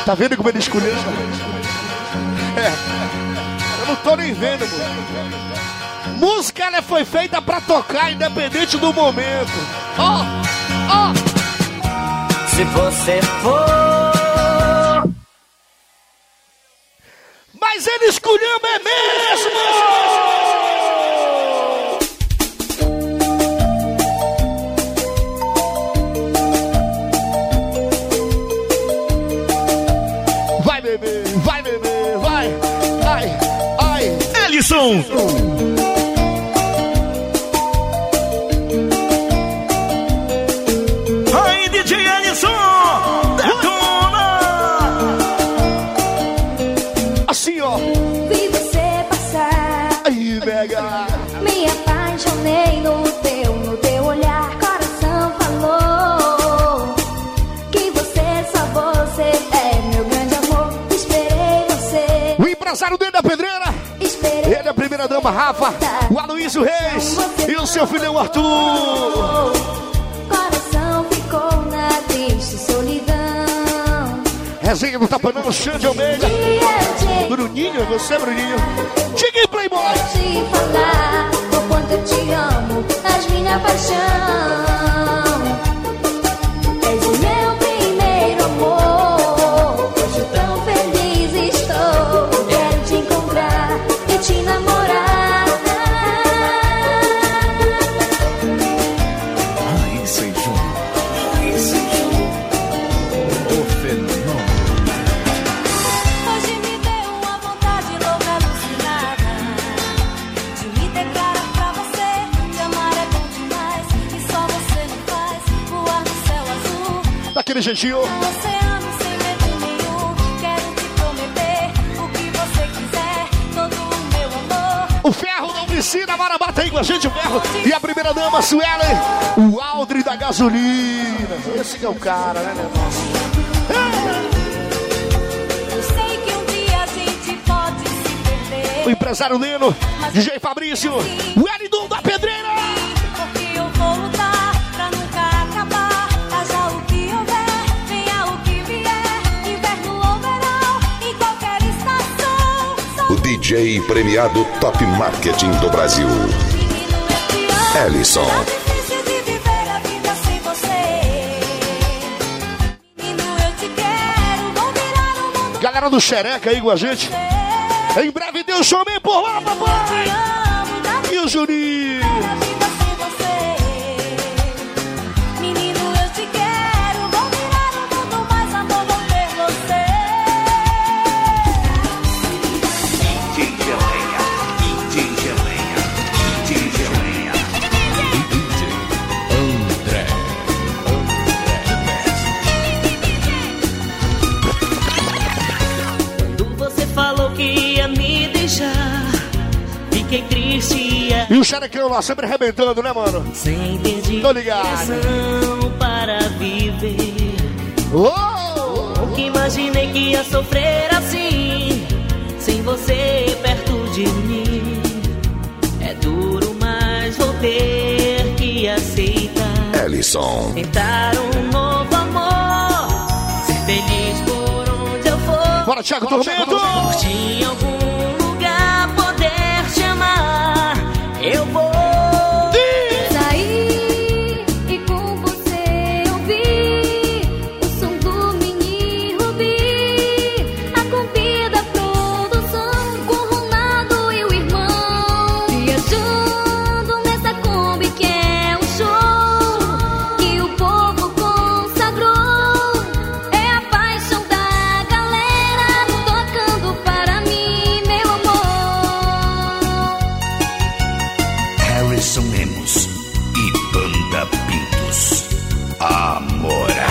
Tá vendo como ele escolheu? Eu não tô nem vendo, mano. Música, ela foi feita pra tocar, independente do momento. Ó. Se você for... Mas ele escolheu mesmo! Vai, bebê, vai. Ai. Ellison! Aí, DJ Ellison! Detona! Assim, ó. Vi você passar. Aí, mega. Me apaixonei no teu olhar. Coração falou que só você é meu grande amor. Esperei você. O empresário dele da Pedreira. Esperei. Ele é a primeira dama, Rafa. O Aloysio Reis. E o seu filhão, Arthur. Coração ficou na triste solidão. Resenha do Tapanão, Xande Almeida. Bruninho, você, Bruninho. Cheguei, Playboy. Te falar o quanto eu te amo, és minha paixão. És o meu primeiro amor. Hoje tão feliz estou. Quero te encontrar e te namorar. Aí, sem o fenômeno. Hoje me deu uma vontade louca, alucinada, de me declarar pra você. Te amar é bom demais e só você me faz voar no céu azul. Daquele jeitinho. No oceano sem medo nenhum. Quero te prometer o que você quiser, todo o meu amor. O Ferro não precisa, bora bater aí com a gente, o Ferro. E a primeira dama, Suelen. O Aldri da gasolina. Esse que é o cara, né, meu irmão? Eu sei que um dia a gente pode se perder. O empresário Lino, DJ Fabrício. O Elidon da Pedreira. Porque eu vou lutar pra nunca acabar. Haja o que houver, venha o que vier. Inverno ou verão, em qualquer estação. O DJ premiado Top Marketing do Brasil, Ellison. Tá difícil de viver a vida sem você. Menino, eu te quero, vou virar o mundo. Galera do Xereca aí com a gente. Em breve Deus chame por lá, papai. Te amo, tá E o Juninho. a vida sem você. Menino, eu te quero, vou virar o mundo, mas amor, vou ter você. Quando você falou que ia me deixar, fiquei triste E o Xerecão lá sempre arrebentando, né, mano? sem ter Tô ligado. direção para viver. Oh! Nunca imaginei que ia sofrer assim, sem você perto de mim. É duro, mas vou ter que aceitar. Ellison. Tentar um novo amor, ser feliz por onde eu for. Bora, Thiago Tormento! Curtir em algum lugar, poder te amar. Eu vou. Saí e com você ouvi o som do mini Rubi. A convida, a produção, com o Ronaldo e o irmão. Viajando nessa Kombi que é um show que o povo consagrou. É a paixão da galera tocando para mim, meu amor. Harrison Lemos e Banda Pintos. Amora.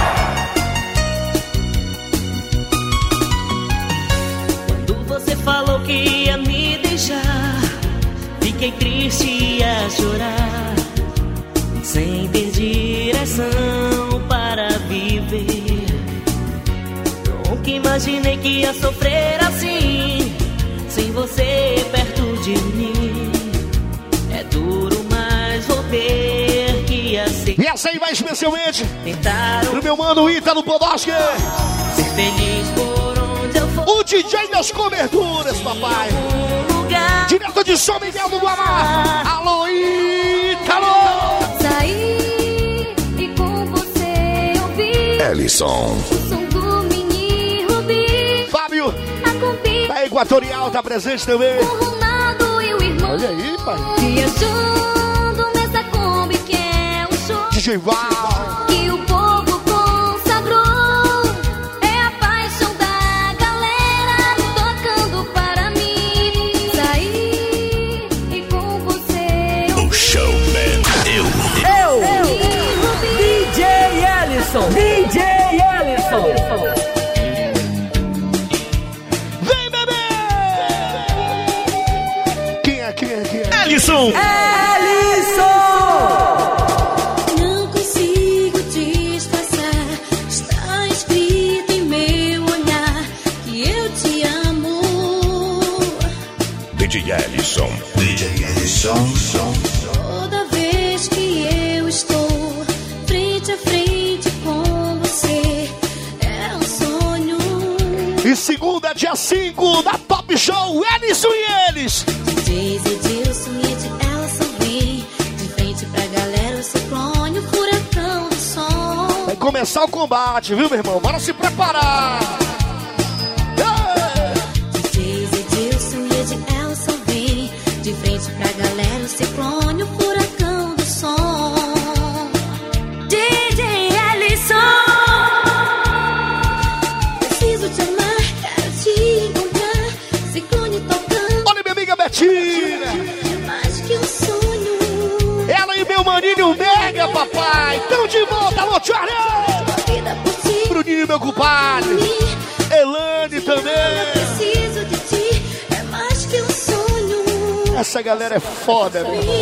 Quando você falou que ia me deixar, fiquei triste a chorar, sem ter direção para viver. Nunca imaginei que ia sofrer assim, sem você perto de mim. É duro, mas vou ter que aceitar. E essa aí vai especialmente Tentar pro meu mano Ítalo Podolski. ser feliz por O DJ das coberturas, papai. Direto de São Miguel do Guamá. Alô, Ítalo. Saí e com você ouvi Ellison. o som do Mini Rubi. Fábio, A convite da Equatorial, tá presente também. o Ronaldo e o irmão. Olha aí, pai. Viajando nessa Kombi que é um show DJ Val. que o povo consagrou. É a paixão da galera tocando para mim. Saí e com você O showman. DJ Ellison. DJ Ellison. Vem, bebê! Quem é? Ellison. Não consigo disfarçar. Está escrito em meu olhar que eu te amo. DJ Ellison. Toda vez que eu estou frente a frente com você, é um sonho. E segunda, dia 5, da Top Show, Ellison e eles. DJs Edilson e Ed Elson vem de frente pra galera, o ciclone, o furacão do som. Vai começar o combate, viu, meu irmão? Bora se preparar. DJs Edilson e Ed Elson vem de frente pra galera, o ciclone, o furacão do som. DJ Ellison, preciso te amar, quero te encontrar. Ciclone tocando, Olha minha amiga Betina. é mais que um sonho. Ela e meu maninho Mega, papai. Tão de volta, alô, Charlie. Vida por ti, Bruninho, meu compadre. Elane também. preciso de ti, é mais que um sonho. Essa galera é foda, meu irmão.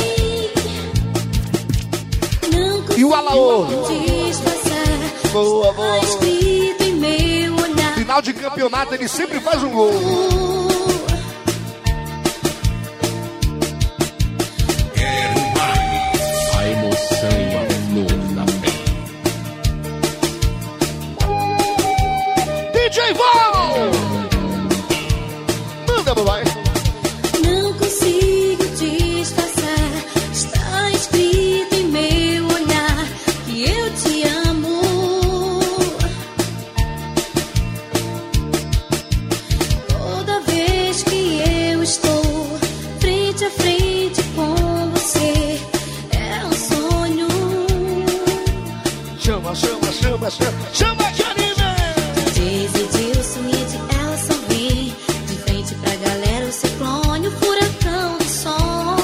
Não E o Alaô? consigo disfarçar. Boa, boa. Está escrito em meu olhar. Final de campeonato, ele sempre faz um gol. A emoção e a flor da pele. DJ Val! Manda, papai. Não consigo disfarçar. Está escrito em meu olhar que eu te amo. Toda vez que eu estou frente a frente com você, é um sonho. Chama, chama, chama, chama. Chama, Janine! DJs Edilson e Ed Elson vem de frente pra galera, o ciclone, o furacão do som.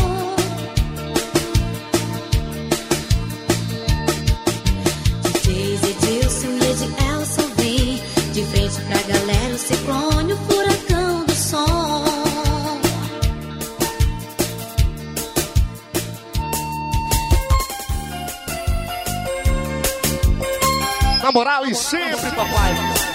DJs Edilson e Ed Elson vem de frente pra galera, o ciclone, o furacão do som. Na moral e sempre, papai.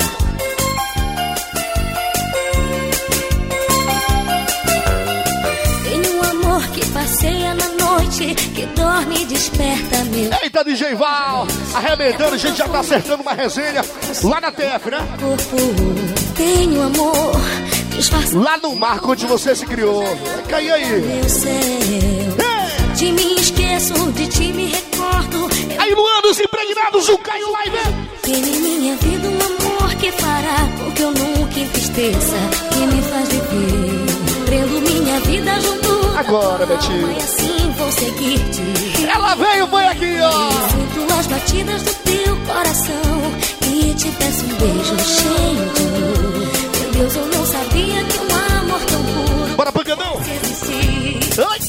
Tenho um amor que passeia na noite, que dorme e desperta meu Eita, DJ Val, arrebentando, a gente já tá acertando uma resenha lá na TF, né? corpo. Tenho amor disfarçado. Lá no marco onde você se criou. Vai cair aí. Meu céu, de mim esqueço, de ti me recordo. Eu Aí, Luanos impregnados, o Caio Live. tenho em minha vida um amor que fará com que eu nunca entristeça, que me faz viver. Prendo minha vida junto Agora, da Betinho. alma, e assim vou seguir-te. Ela veio, foi aqui, ó. Sinto as batidas do teu coração e te peço um beijo cheio de amor. Meu Deus, eu não sabia que um amor tão puro Bora, pancadão. existia. Ai.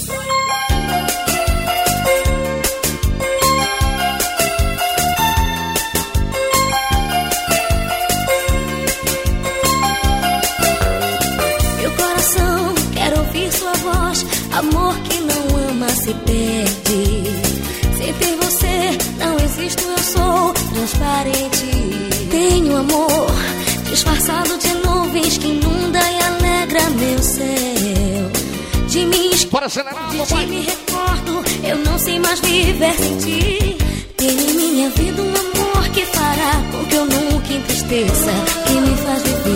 Meu coração quer ouvir sua voz. Amor que não ama se perde. Sem ter você não existo, eu sou transparente. Tenho amor disfarçado de nuvens que inunda e alegra meu céu. De mim Bora acelerar, de ti papai. me recordo, eu não sei mais viver sem ti. Tenho em minha vida um amor que fará com que eu nunca entristeça, que me faz viver.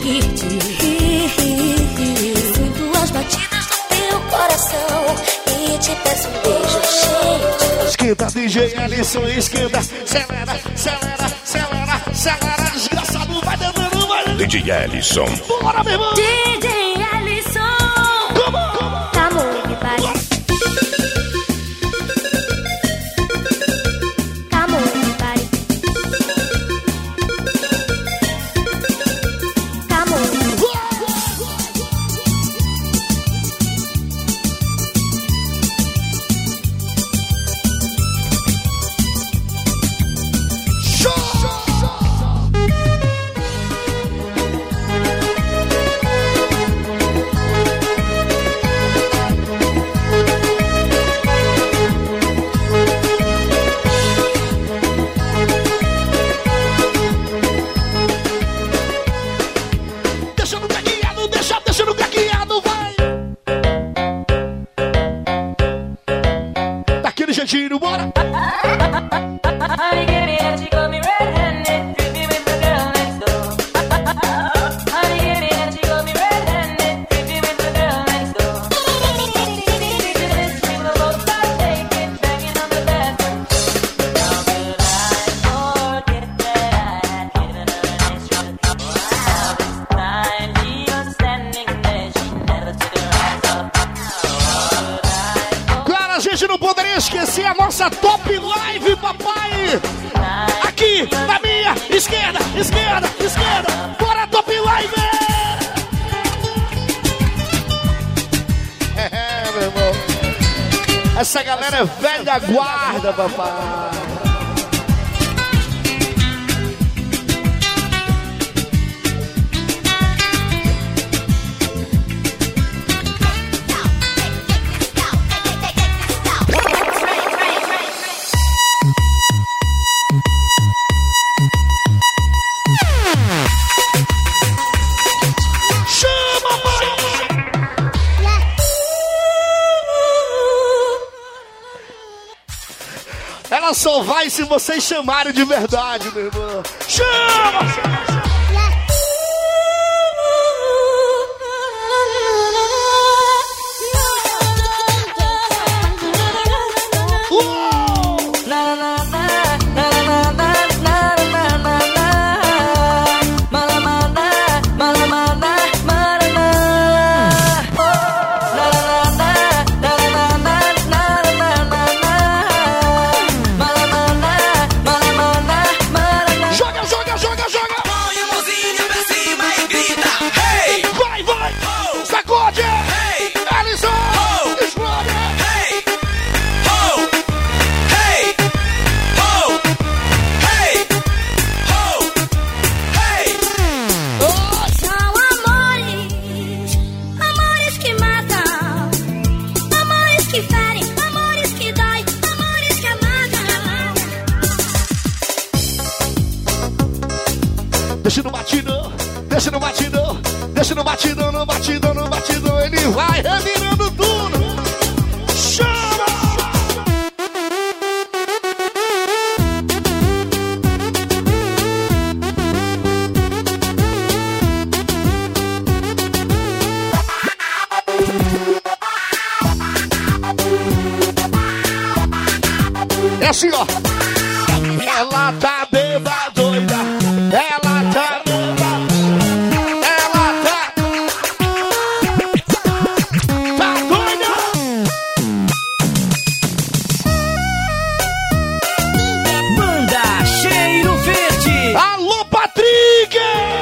seguir-te. Sinto as batidas do teu coração e te peço um beijo, gente. Esquenta, DJ Alisson, esquenta. Acelera, acelera, acelera, acelera. Desgraçado, vai dançando, vai dançando. DJ Alisson. Bora, meu irmão. DJ Alisson. Como? Come on, everybody. Come on, everybody. Come on. Deixa no caqueado, vai. Daquele jeitinho, bora. Honey, give me that you got me red-handed, creepy with the girl next door. Honey, give me that you got me red-handed, creepy with the girl next door. We will both start taking, banging on the bathroom. How could I forget that I had given her an extra couple? All this time she was standing there, she never took her eyes off. Cara, a gente não poderia esquecer a nossa top live, papai. Aqui, na minha esquerda, esquerda, esquerda. Bora, top live! Meu irmão. Essa galera é velha guarda, papai. Ela só vai se vocês chamarem de verdade, meu irmão. Chama! Deixa no batidão, deixa no batidão, deixa no batidão, no batidão, no batidão. Ele vai revirando tudo. Chama! É assim, ó. Ela tá beba doida. Ela tá beba. Ela tá. Tá doida. Banda Cheiro Verde. Alô, Patrick!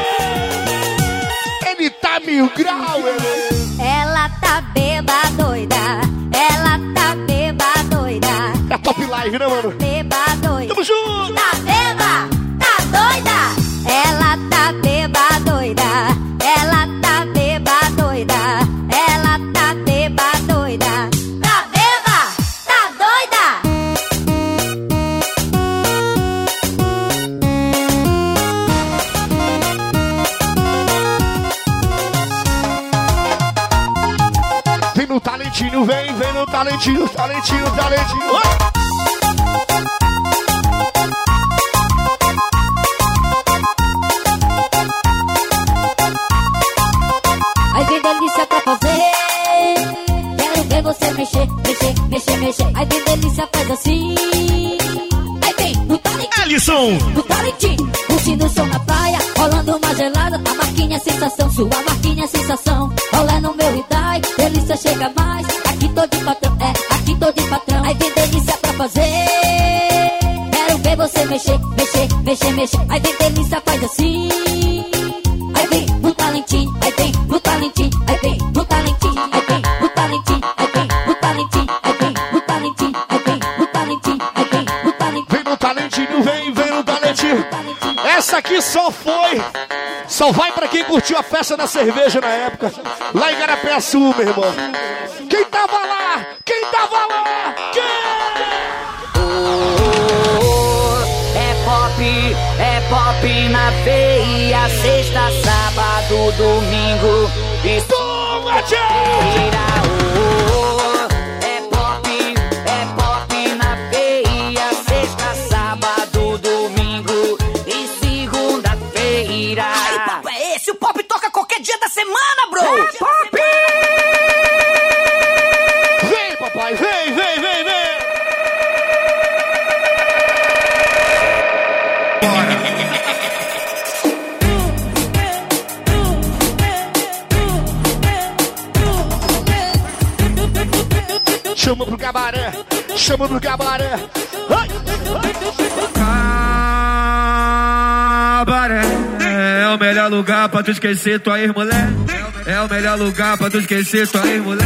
Ele tá mil grau, ele. Ela tá beba doida. Ela tá beba doida. É top live, né, mano? Beba doida. Tamo junto! Tá beba, tá doida. Ela tá beba doida. Ela tá beba doida. Ela tá beba doida. Tá beba, tá doida. Vem no talentinho, vem no talentinho, talentinho, talentinho. Oh! mexer, mexer. Aí vem delícia, faz assim. Aí vem no talentinho, Alisson. no talentinho. Curtindo o som na praia, rolando uma gelada. A marquinha é sensação, sua marquinha é sensação. Rola no meu Hyundai, delícia chega mais. Aqui tô de patrão, aqui tô de patrão. Aí vem delícia pra fazer. Quero ver você mexer, mexer, mexer, mexer. Aí vem delícia, faz assim. Aí vem no talentinho, aí vem no talentinho, aí vem no talentinho, aí vem no talentinho, aí vem no talentinho, aí vem no talentinho, aí vem no talentinho, aí vem no talentinho. Vem no talentinho, vem no talentinho. Essa aqui só vai pra quem curtiu a festa da cerveja na época. Lá em Garapé-Sul, meu irmão. Quem tava lá? Quem tava lá? É pop na veia, sexta, sábado, domingo e Toma, tchau! É pop na veia, sexta, sábado, domingo e segunda-feira. Aí, papo é esse? O pop toca qualquer dia da semana, bro! Pop! Vem, papai, vem, vem, vem, vem! Chama pro cabaré, chama pro cabaré. Ai, Cabaré é o melhor lugar pra tu esquecer tua ex-mulher. É o melhor lugar pra tu esquecer tua ex-mulher.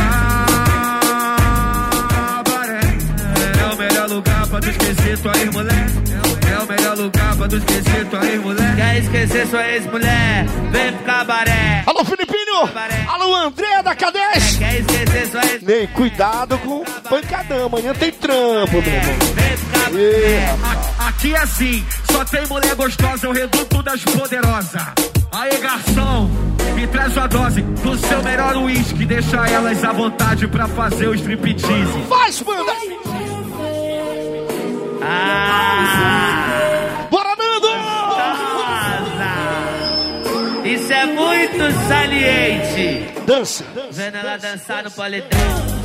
Cabaré é o melhor lugar pra tu esquecer tua ex-mulher. É o melhor lugar pra tu esquecer tua ex-mulher. Quer esquecer sua ex-mulher? Vem pro cabaré. alô, Filipinho! Alô, André da K10! Quer esquecer sua ex-mulher? Ney, cuidado com o pancadão, amanhã tem trampo, meu irmão. Vem pro cabaré. Aqui é assim, só tem mulher gostosa, é o reduto das poderosas. Aí, garçom, me traz uma dose do seu melhor uísque. Deixa elas à vontade pra fazer o striptease. Faz, banda! Bora, Nando! Nossa! Isso é muito saliente. Dança! Vendo ela dançar no paletão.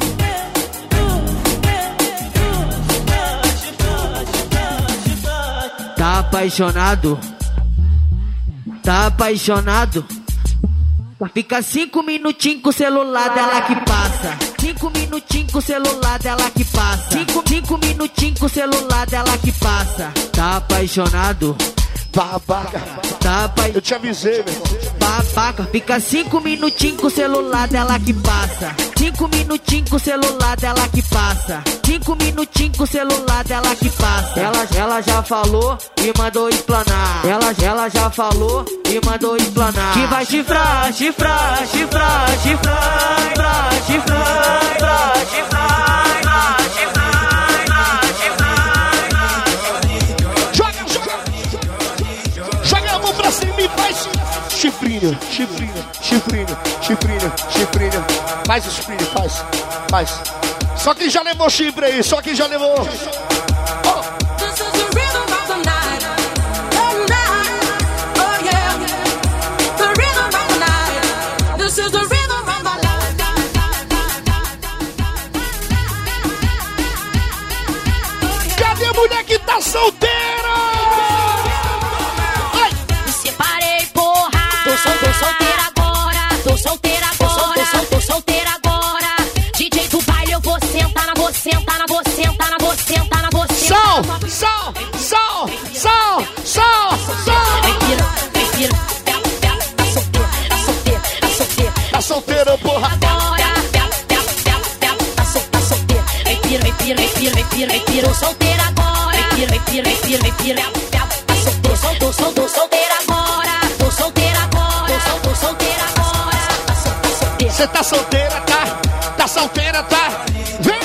Tá apaixonado? Tá apaixonado? Fica 5 minutinhos com o celular dela que passa. 5 minutinhos com o celular dela que passa. 5 minutinhos com o celular dela que passa. Tá apaixonado? Babaca! Tá apaixonado? Eu te avisei, meu irmão. Babaca, fica 5 minutinhos com o celular dela que passa. 5 minutinhos com o celular dela que passa. 5 minutinhos com o celular dela que passa. Ela já falou e mandou explanar. Ela já falou e mandou explanar. Que vai chifrar, chifrar, chifrar, chifrar, chifrar, chifrar, chifrar, Joga! Joga a mão pra cima e faz chifrinho, chifrinho, chifrinho, chifrinho, chifrinho. Faz o chifrinho, faz. Só quem já levou chifre aí, só quem já levou. Oh. Cadê a mulher que tá solteira? Ai. Me separei, porra. Tô solteira agora. Tô solteira agora. Tô solteira agora. DJ do baile, eu vou sentar na você, sentar na você, sentar na você, sentar na você. Sol. Tá solteira, porra. Agora. Tá solteira. Vem pira. Tô solteira agora. Vem pira. Tô solteira agora. Tô solteira agora. Você tá solteira, tá? Tá solteira, tá? Vem!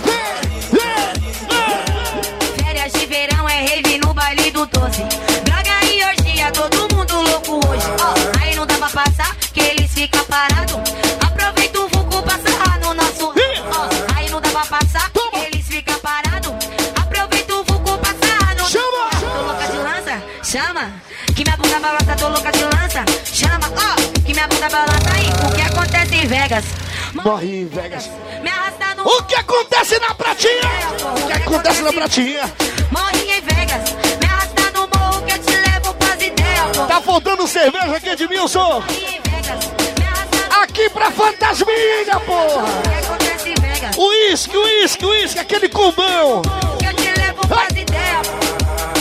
Férias de verão é rave no baile do 12. Braga e orgia, todo mundo louco hoje. Ó, aí não dá pra passar, que eles ficam parados. Aproveita o vulco pra sarrar no nosso. Ó, aí não dá pra passar, que eles ficam parados. Aproveita o vulco pra sarrar no. Chama! Tô louca de lança, chama. Que minha bunda balança, tô louca de lança. Chama, ó, que minha bunda balança aí. O que acontece em Vegas? Morre em Vegas. Me arrasta no O que acontece na pratinha? O que acontece na pratinha? Morrinha em Vegas, me arrasta no morro que eu te levo pras ideias, pô. Tá faltando cerveja aqui, Edmilson? Morrinha em Vegas, me arrasta no Aqui pra Fantasminha, porra! morro que acontece em Vegas. Uísque, aquele combão! Que eu te levo pras ideias, pô.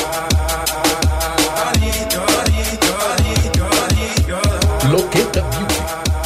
Loqueta Music.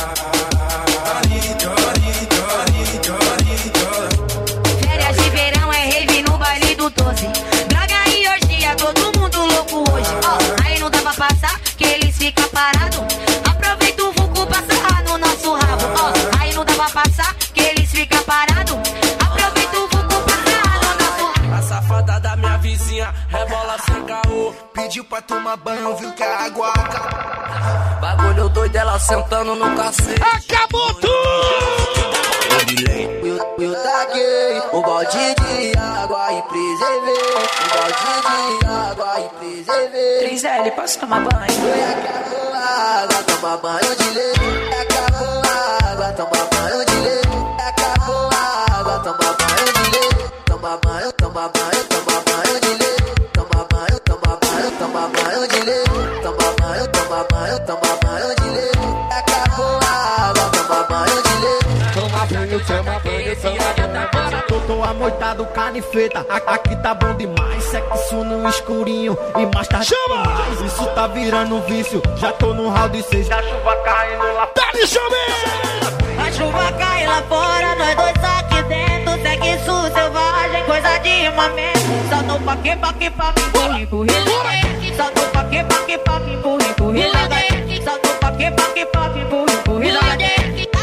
Férias de verão é rave no baile do 12. Droga e orgia, todo mundo louco hoje. Ó, aí não dá pra passar, que eles ficam parados. Aproveita o vulco pra sarrar no nosso rabo. Ó, aí não dá pra passar, que eles ficam parados. Aproveita o vulco pra sarrar no nosso rabo. A safada da minha vizinha rebola sem caô. Pediu pra tomar banho, viu que a água acabou. Bagulho doido, ela sentando no cacete. Acabou tudo! Eu taquei um balde de água e preservei. Um balde de água e preservei. 3L, posso tomar banho? Acabou a água, toma banho de leite. Acabou a água, toma banho de leite. Acabou a água, toma banho de leite. Toma banho, toma banho, toma banho de leite. Toma banho, toma banho, toma banho de leite. Toma banho, toma banho, toma banho de leite. Acabou a água, toma banho de leite. Toma banho, toma banho. Tô amoitado, canifeta. Aqui tá bom demais. Sexo no escurinho e mais tarde. Chama! Mais. Isso tá virando vício. Já tô no round 6. A chuva caindo lá. Dá-lhe, chame! A chuva cai lá fora, nós dois aqui dentro. Segue isso, selvagem, coisa de mamãe. Saltou pra quê, empurra, empurra. Saltou pra quê, empurra, empurra. Saltou pra quê, empurra, empurra.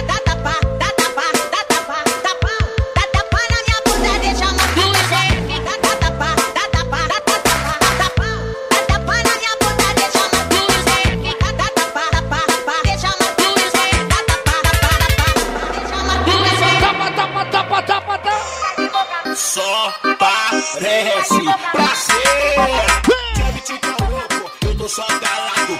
Só parece prazer. Quer me tirar louco? Eu tô só galado.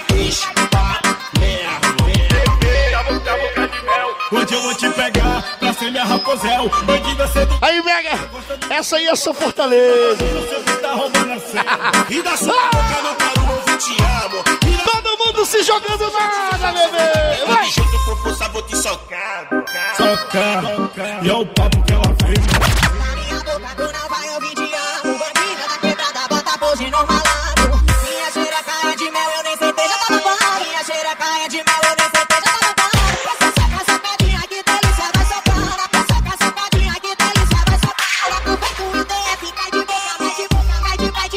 Hoje eu vou te pegar pra ser minha raposel. Bandida cedo. Aí, Mega, essa aí é sua fortaleza. Você tá roubando a cena. E da sua boca não quero ouvir te amo. Todo mundo se jogando nada, bebê. Vai. De jeito for força, vou te socar. Socar. E é o papo que ela fez. Na minha boca tu não vai ouvir te amo. Bandida da quebrada, bota pose no malandro. Minha xereca é de mel, eu nem certeza tá babando. Minha xereca é de mel, eu nem certeza tá babando. Essa saca sacadinha, que delícia vai socando. Essa saca sacadinha, que delícia vai socando. Tu vai com o DF, cai de boca, vai de boca, vai de boca.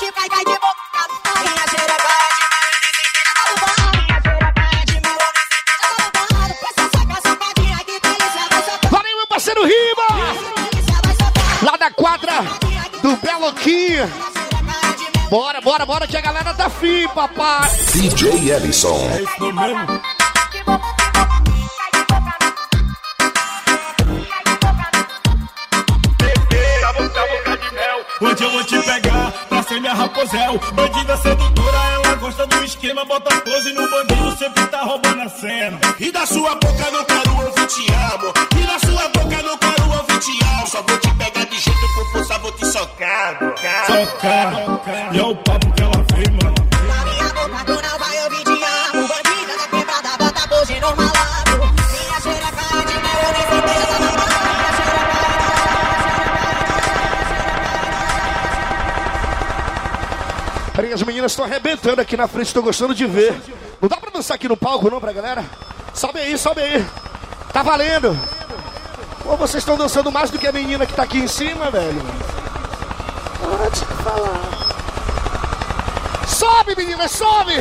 Minha xereca é de mel, eu nem certeza tá babando. Minha xereca é de mel, eu nem certeza tá babando. Essa saca sacadinha, que delícia vai socando. Valeu, meu parceiro Riba. Lá da quadra do Beloquinha. Bora, que a galera tá fim, papai. DJ Ellison. É isso não mesmo? Hoje eu vou te pegar pra ser minha raposel. Bandida sedutora, ela gosta do esquema. Bota pose no bandido, sempre tá roubando a cena. E da sua boca não quero ouvir te amo. E da sua boca não quero ouvir te amo. Só vou te pegar de jeito por força, vou te socar. Socar. E é o papo que ela fez, mano. Na minha boca tu não vai ouvir te amo. Bandida da quebrada, bota pose no malandro. Minha xereca é de mel, eu nem certeza tá babando. Minha Peraí, as meninas estão arrebentando aqui na frente, estou gostando de ver. Não dá pra dançar aqui no palco não, pra galera? Sobe aí. Tá valendo. Pô, vocês estão dançando mais do que a menina que tá aqui em cima, velho. Pode falar. Sobe, meninas, sobe!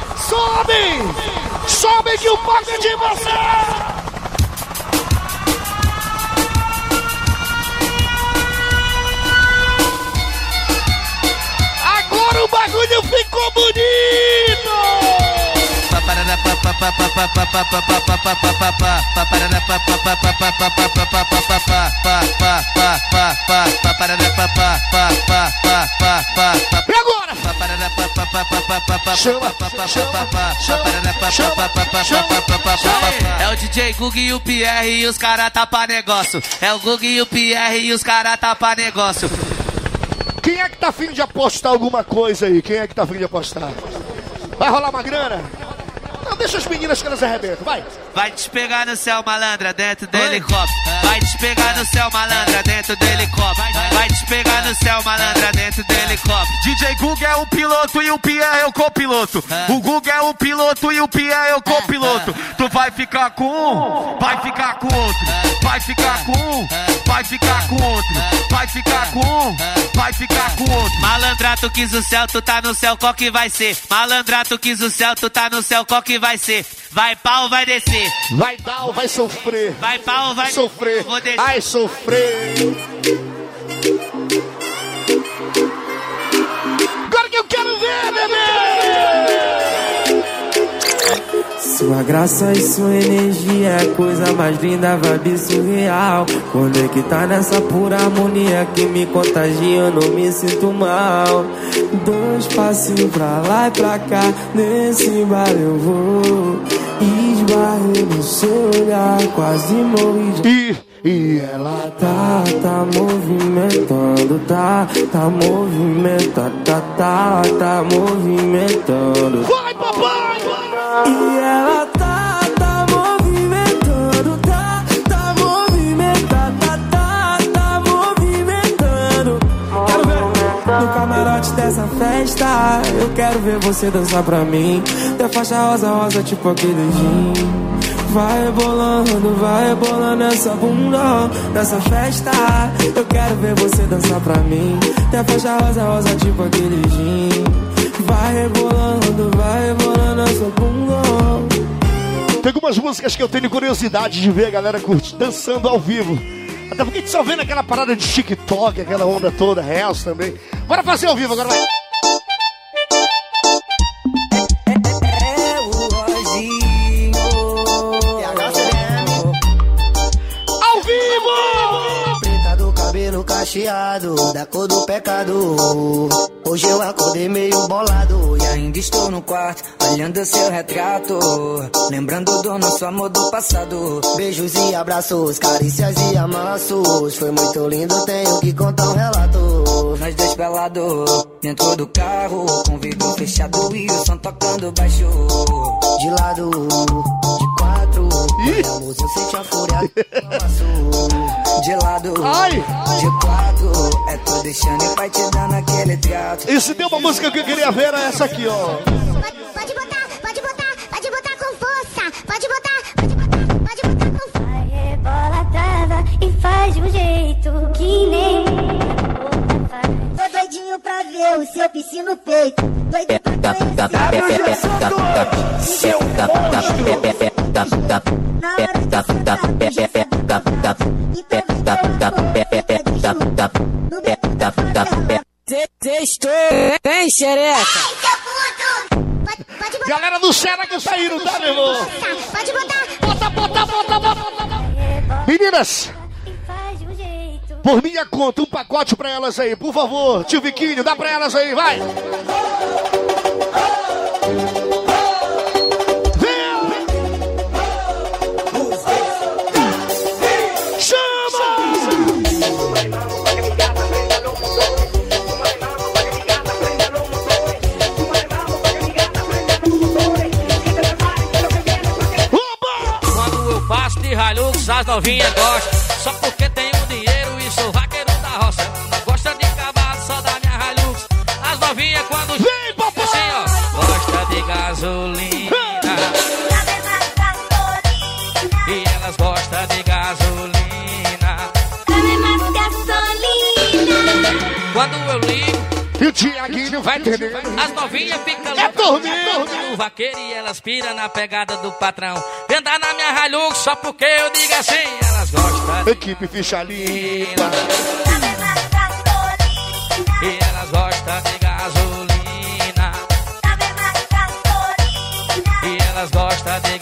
Sobe que o palco é de você! Agora o bagulho ficou bonito! E agora? Chama. É o DJ Gug e o Pierre e os caras tá pra negócio. É o Gug e o Pierre e os caras tá pra negócio. Quem é que tá afim de apostar alguma coisa aí? Quem é que tá afim de apostar? Vai rolar uma grana? Não, deixa as meninas que elas arrebentam, vai. Vai te pegar no céu, malandra, dentro do helicóptero. Vai te pegar no céu, malandra, dentro do helicóptero. Vai te pegar no céu, malandra, dentro do helicóptero. DJ Gug é o piloto e o Pierre é o copiloto. O Gug é o piloto e o Pierre é o copiloto. Tu vai ficar com um, vai ficar com outro. Vai ficar com um, vai ficar com outro. Vai ficar com um, vai ficar com outro. Malandra, tu quis o céu, tu tá no céu, qual que vai ser? Malandra, tu quis o céu, tu tá no céu, qual que vai ser? Vai pau, vai descer. Vai dar ou vai sofrer? Vai pau, vai sofrer. Vou descer. Vai sofrer. Agora que eu quero ver, bebê! Sua graça e sua energia é a coisa mais linda, vibe surreal. Conectar nessa pura harmonia que me contagia, eu não me sinto mal. 2 passinhos pra lá e pra cá, nesse bar eu vou. Esbarrei no seu olhar, quase morri de... E ela tá movimentando, tá movimentando, tá movimentando. Vai, papai! E ela tá movimentando, tá movimentando, tá movimentando. Quero ver no camarote dessa festa, eu quero ver você dançar pra mim. Da faixa rosa, tipo aquele gin. Vai rebolando essa bunda nessa festa. Eu quero ver você dançar pra mim. Tem a faixa rosa, tipo aquele gin. Vai rebolando essa bunda. Tem algumas músicas que eu tenho curiosidade de ver a galera dançando ao vivo. Até porque a gente só vê naquela parada de TikTok, aquela onda toda, Reels também. Bora fazer ao vivo agora, vai. Cacheado, da cor do pecado. Hoje eu acordei meio bolado e ainda estou no quarto, olhando seu retrato, lembrando do nosso amor do passado. Beijos e abraços, carícias e amassos. Foi muito lindo, tenho que contar um relato. Nós dois pelados, dentro do carro, com vidro fechado e o som tocando baixo. De lado, de 4, amor, eu senti a fúria. De lado, de 4, é tu deixando e vai te dando aquele trato. E se tem uma música que eu queria ver, era essa aqui, ó. Pode botar com força. Pode botar com força. Vai, rebola, trava e faz de um jeito que nem... Tô doidinho pra ver o seu piscino no peito. Doido pra conhecer. Seu monstro. Na hora de sentar, Testou, hein, xereca? Galera do Ceará que saíram, tá, meu irmão? Pode botar. Bota. Meninas, por minha conta, um pacote pra elas aí, por favor. Tio Viquinho, dá pra elas aí, vai. Hilux, as novinhas gostam. Só porque tenho dinheiro e sou vaqueiro da roça. Não gosta de cavalo, só da minha Hilux. As novinhas quando vem, papai! Assim, ó, gosta de gasolina. E elas gostam de gasolina. Quando eu ligo e o Tiaguinho vai entender. As novinhas ficam loucas no vaqueiro e elas piram na pegada do patrão. Vem andar na minha Hilux só porque eu digo assim. Elas gostam de equipe ficha limpa. E elas gostam de gasolina. E elas gostam de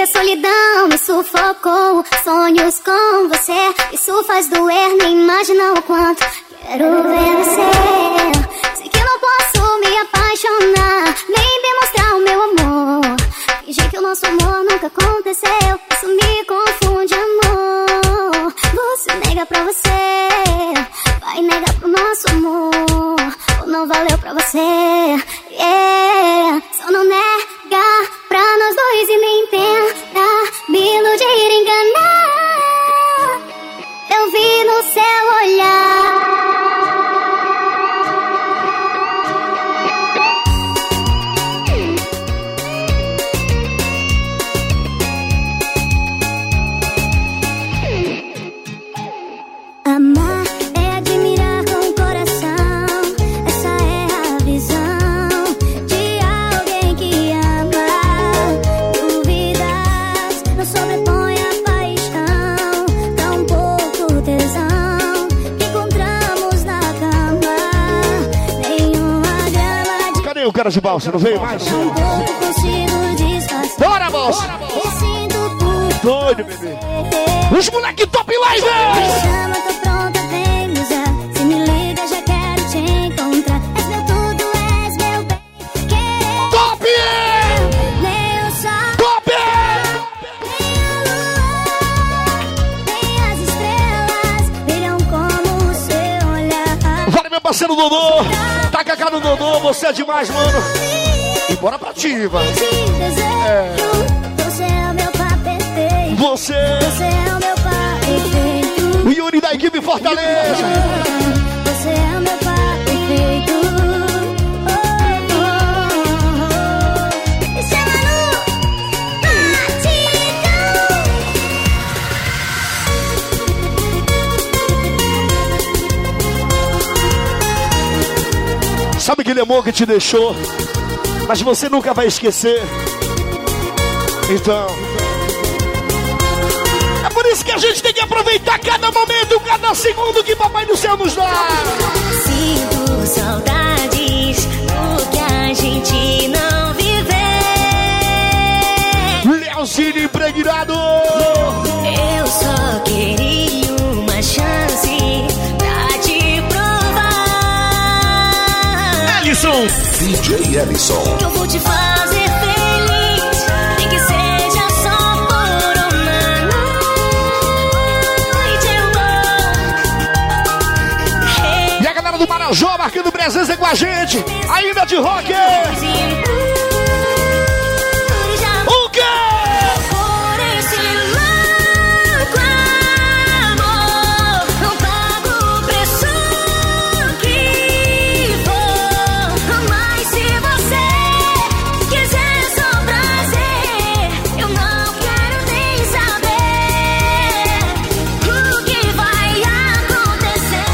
a solidão me sufocou. Sonhos com você, isso faz doer, nem imagina o quanto quero ver você. Sei que não posso me apaixonar, nem demonstrar o meu amor. Fingir que o nosso amor nunca aconteceu, isso me confunde, amor. Você nega pra você, vai negar pro nosso amor, ou não valeu pra você, yeah. Só não nega pra nós dois e nem tenta me iludir, enganar. Eu vi no seu olhar. Amar é admirar com o coração, essa é a visão de alguém que ama. Dúvidas não sobrepõe a paixão, dá um pouco tesão que encontramos na cama. Nenhuma grama de... Cadê o cara de balsa? Não veio mais? Não consigo disfarçar. Bora, balsa! Me sinto por Doido, bebê. Os moleque top live! Me chama, tô pronta, vem me usar. Se me liga, já quero te encontrar. És meu tudo, és meu bem. Querer. Top! Nem o sol, Top! nem a lua, nem as estrelas brilham como o seu olhar. Vale, meu parceiro Dodô! Tá com a cara do Dodô, você é demais, mano! E bora pra ativa! Te desejo, você é o meu par perfeito. Você é o meu par perfeito. o Yuri da equipe Fortaleza! Você é o meu par perfeito. Oh, oh, oh. Esse é Manu Batidão. Sabe aquele amor que te deixou, mas você nunca vai esquecer? Então, é por isso que a gente tem que aproveitar cada momento, cada segundo que Papai do Céu nos dá. Sinto saudades do que a gente não viveu. Leozinho impregnado. Eu só queria uma chance pra te provar. Ellison, DJ Ellison. Que eu vou te fazer feliz, nem que seja só por uma noite. e a galera do Marajó marcando presença com a gente, ainda de rock. O quê? Por esse louco amor, não pago o preço que for. Mas se você quiser só prazer, eu não quero nem saber o que vai acontecer.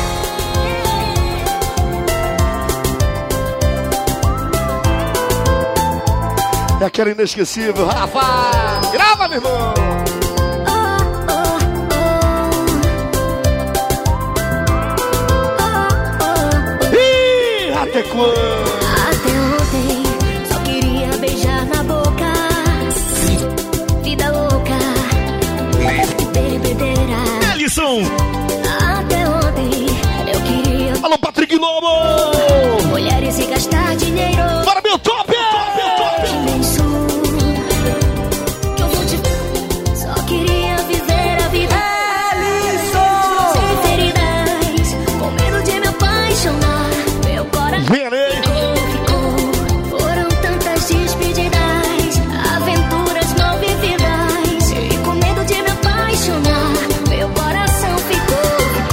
É aquela inesquecível, Rafa. Grava, meu irmão. Ih, até quando? Até ontem só queria beijar na boca. Vida louca, bebedeira. Ellison. Até ontem eu queria Alô, Patrick Lobo. mulheres e gastar dinheiro. Bora, meu top. Imenso, que eu vou te... Só queria viver a vida sem feridas, com medo de me apaixonar. Meu coração ficou. Foram tantas despedidas, aventuras mal vividas, e com medo de me apaixonar, meu coração ficou.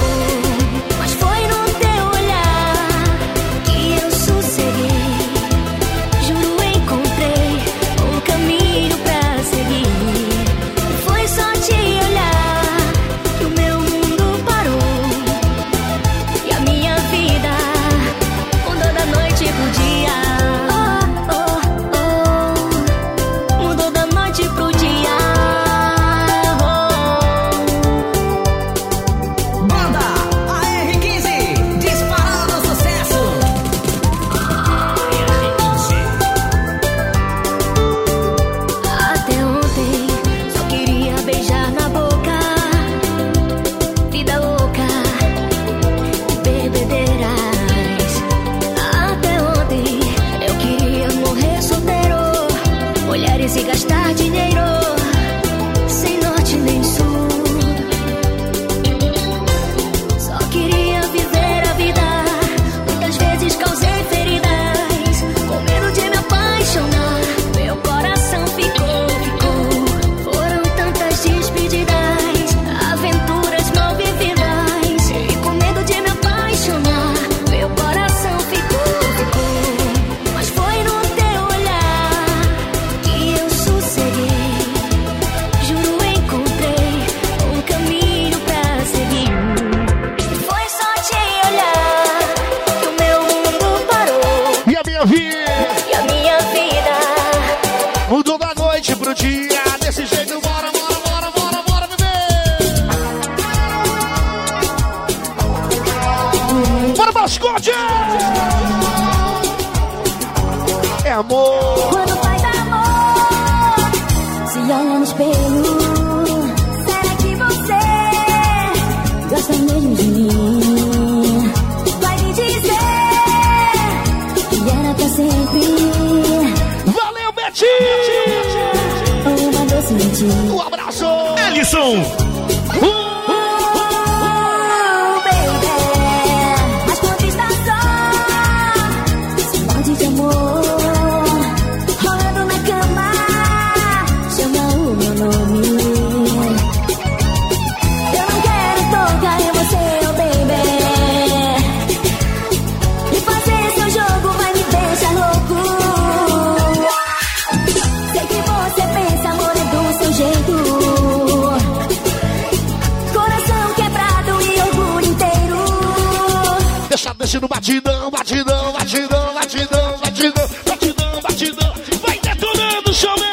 novinha. E a minha vida Mudou da noite pro dia. Desse jeito, bora, bora, bora, bora, bora, bebê. Bora, mascote! É amor. Quando faz amor, se olha no espelho, será que você gosta mesmo de mim? Vai me dizer que era pra sempre. Valeu, Betinho! Uma doce mentira. Um abraço! Ellison! Mas quando está só, se morde de amor, rolando na cama, chama o meu nome. Eu não quero tocar em você, oh baby. E fazer seu jogo vai me deixar louco. Sei que você pensa, amor, é do seu jeito. Coração quebrado e orgulho inteiro. Deixa no batidão, batidão, batidão, batidão, batidão, batidão, batidão. Vai detonando, chame!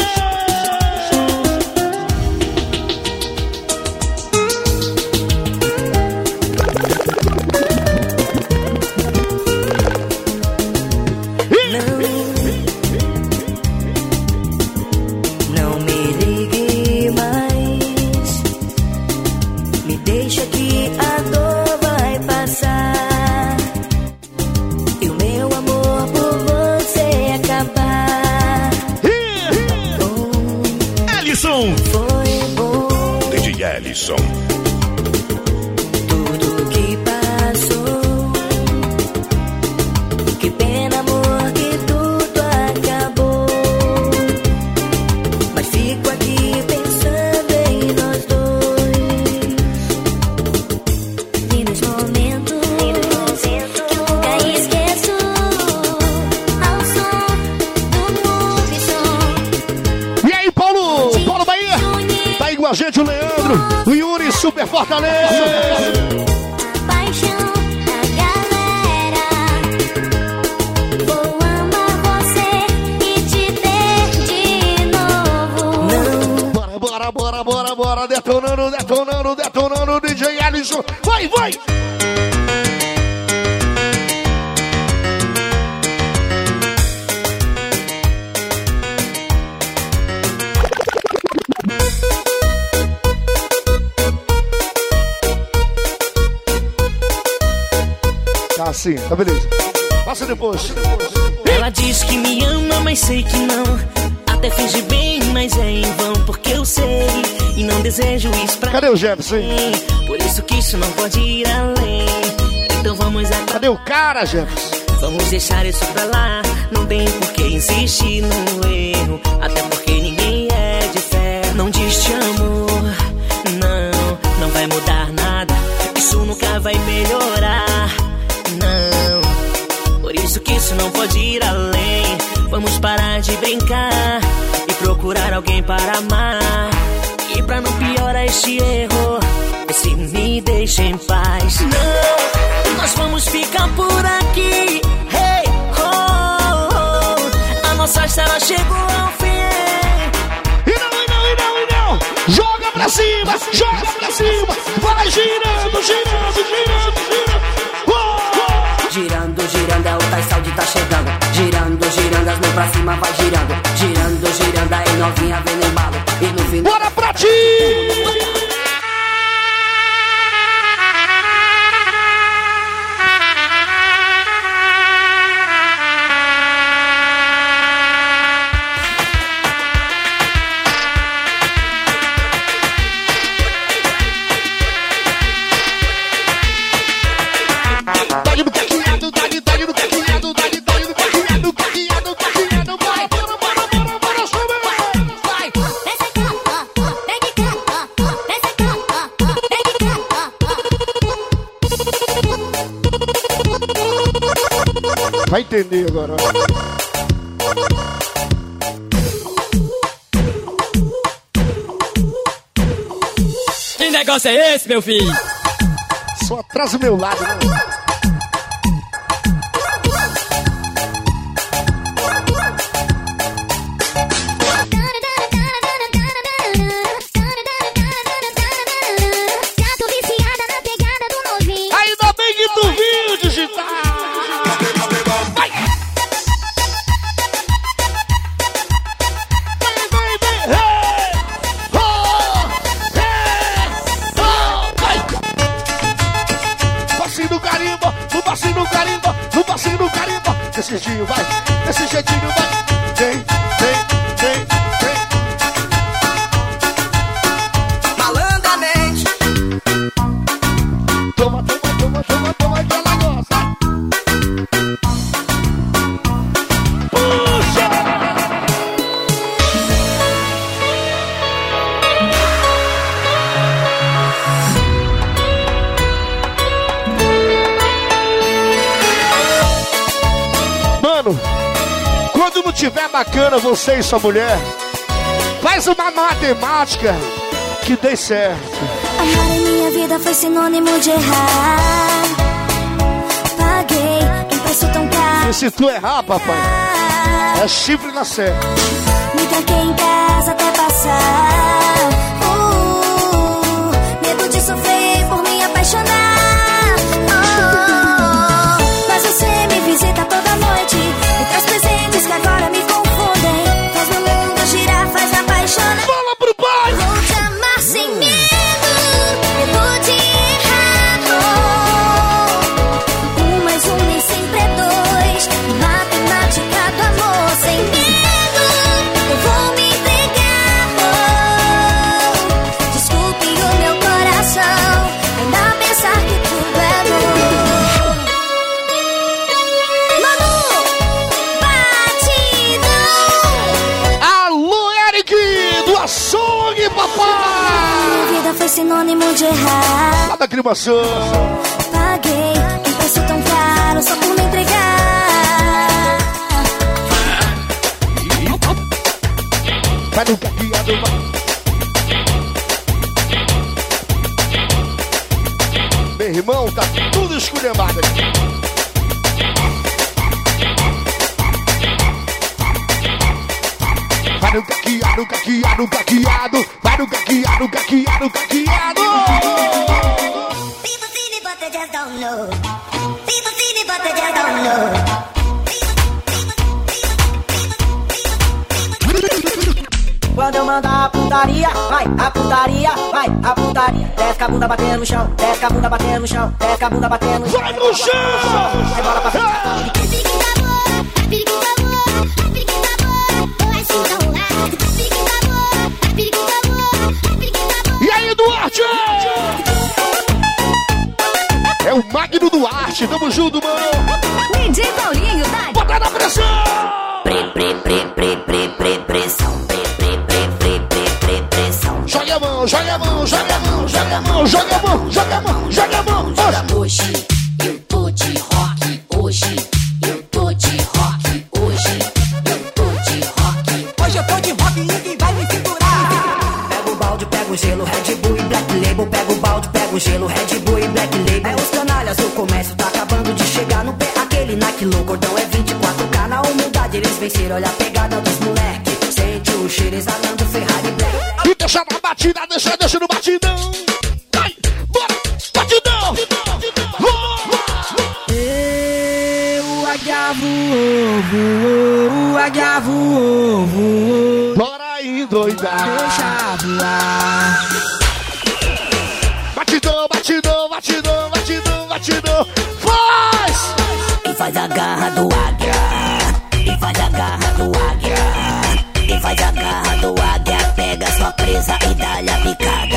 Não me ligue mais. Me deixa que a dor vai passar. E o meu amor por você acabar. Ellison! Foi bom DJ Ellison. tudo que passou. Que pena, amor, que tudo acabou. Mas fico aqui pensando em nós dois. E nos momentos que eu nunca esqueço, ao som do novo som. E aí, Paulo? Paulo Bahia? Tá aí com a gente o Leandro, o Yuri, Super Fortaleza. Paixão da galera. Vou amar você e te ter de novo. Bora, bora, bora, bora, bora. Detonando, detonando, detonando, DJ Ellison. Vai, vai! Tá assim, tá beleza. Passa depois. Ela diz que me ama, mas sei que não. Até finge bem, mas é em vão. Porque eu sei e não desejo isso pra Cadê o Jefferson? Por isso que isso não pode ir além. Então vamos acabar. Cadê o cara, Jefferson? Vamos deixar isso pra lá. Não tem por que insistir no erro. Até porque ninguém é de fé. Não diz te amo. Não, não vai mudar nada. Isso nunca vai melhorar. Não, por isso que isso não pode ir além. Vamos parar de brincar e procurar alguém para amar. E pra não piorar este erro, vê se me deixa em paz. Não, nós vamos ficar por aqui. Hey, oh, oh. A nossa história chegou ao fim. E não. Joga pra cima, joga pra cima. Vai girando, girando, girando, girando. Girando, girando, é o Tais Saúde tá chegando. Girando, girando, as mãos pra cima vai girando. Girando, girando, aí novinha vem no embalo. E no final. Bora pra ti! Vai entender agora. Que negócio é esse, meu filho? Só atrás do meu lado, né? jeitinho, vai. Desse jeitinho, vai. Vem. Malandramente. Toma, que ela gosta. Puxa! Mano, quando não tiver bacana você e sua mulher, faz uma matemática que dê certo. Amar em minha vida foi sinônimo de errar. Paguei um preço tão caro. E se tu errar, papai, é chifre na serra. Me tranquei em casa até passar. Medo de sofrer por me apaixonar. Mas você me visita toda noite e traz presentes que agora me confundem. Faz meu mundo girar, faz me apaixonar. Fala pro pai! Vou te amar sem medo, medo de errar. Mais um nem sempre é dois. Matemática do amor sem medo. Eu vou me entregar. Desculpe o meu coração ainda pensar que tudo é novo. Manu, batidão. Alô, Eric, do açougue, papai! Minha vida foi sinônimo de errar. Lá da climação. Paguei um preço tão caro só por me entregar. Vai no caqueado, vai. Meu irmão, tá tudo esculhambado aqui. Vai no caqueado, caqueado, caqueado. Vai no caqueado, caqueado, caqueado. People see me but they just don't know. People see me but they just don't know. Quando eu mandar a putaria, vai, a putaria, vai, a putaria. Desce a bunda batendo no chão, desce a bunda batendo no chão, desce a bunda batendo no chão. Vai no chão! Rebola pra frente. E aí, Duarte? É o Magno Duarte, tamo junto, mano. DJ Paulinho, tá? Bota na pressão! Pressão. Joga a mão, joga a mão, joga a mão, joga a mão, joga a mão, joga a mão, joga a mão. Hoje eu tô de rock, hoje eu tô de rock, hoje eu tô de rock. Hoje eu tô de rock e ninguém vai me segurar. Pega o balde, pega o gelo, Red Bull e Black Label. Pega o balde, pega o gelo, Red Bull e Black Label. É os canalhas, o comércio tá acabando de chegar no pé. Aquele Nike low, cordão é 24K. Na humildade eles venceram, olha a pegada dos moleque. Sente o cheiro exalando Ferrari Black. E deixa na batida, deixa no batidão. Vai, bora, batidão. O águia voou, o águia voou. Bora endoidar. Deixa voar. Batidão, batidão, batidão, batidão, batidão. Faz! E faz a garra do águia. E faz a garra do águia. E faz a garra do águia. Pega sua presa e dá-lhe a picada.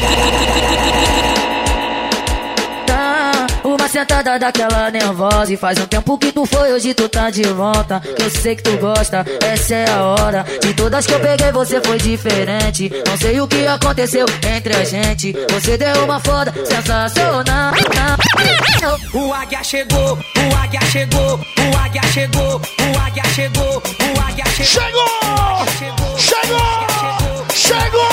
Uma sentada daquela nervosa. E faz um tempo que tu foi, hoje tu tá de volta. Eu sei que tu gosta, essa é a hora. De todas que eu peguei você foi diferente. Não sei o que aconteceu entre a gente. Você deu uma foda sensacional. O águia chegou, o águia chegou, o águia chegou, o águia chegou, o águia chegou. Chegou! Chegou! Chegou!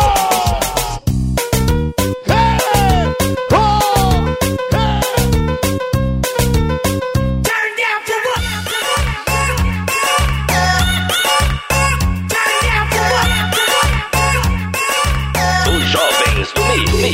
Os jovens do Mimi.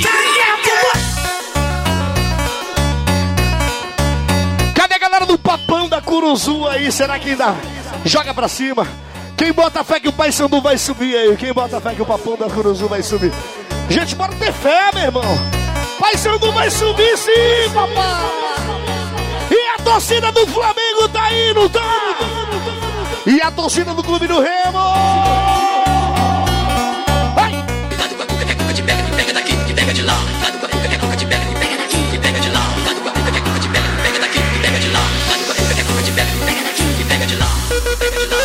Cadê a galera do Papão da Curuzu aí? Será que ainda joga pra cima? Quem bota fé que o Pai Sandu vai subir aí? Quem bota fé que o Papão da Curuzu vai subir? Gente, bora ter fé, meu irmão. Pai Sandu vai subir sim, papai. E a torcida do Flamengo Rodrigo tá aí, não tá? E a torcida do Clube do Remo. Vai! Cuidado com a cuca que a cuca te pega, me pega daqui, me pega de lá. Cuidado com a cuca que a cuca te pega, me pega daqui, me pega de lá. Cuidado com a cuca que a cuca te pega, me pega daqui, me pega de lá. Cuidado com a cuca que a cuca te pega, me pega daqui, me pega de lá. Pega de lá.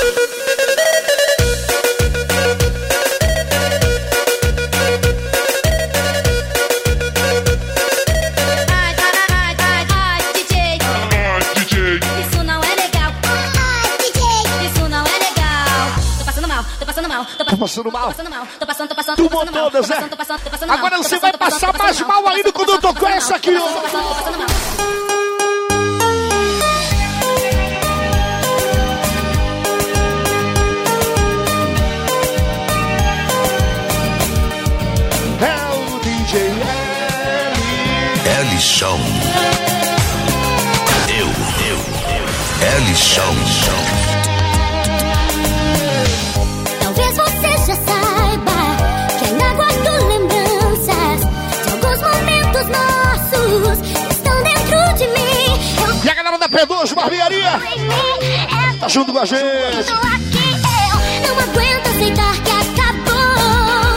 Tô passando mal. Tu botou, Zé. Agora você vai passar mais mal ainda quando eu tocar essa aqui, ó. É o DJ L Show. L Show. Talvez você já saiba que ainda guardo lembranças de alguns momentos nossos que estão dentro de mim. E a galera da P2 Barbearia tá junto com a gente. Estou aqui, eu não aguento aceitar que acabou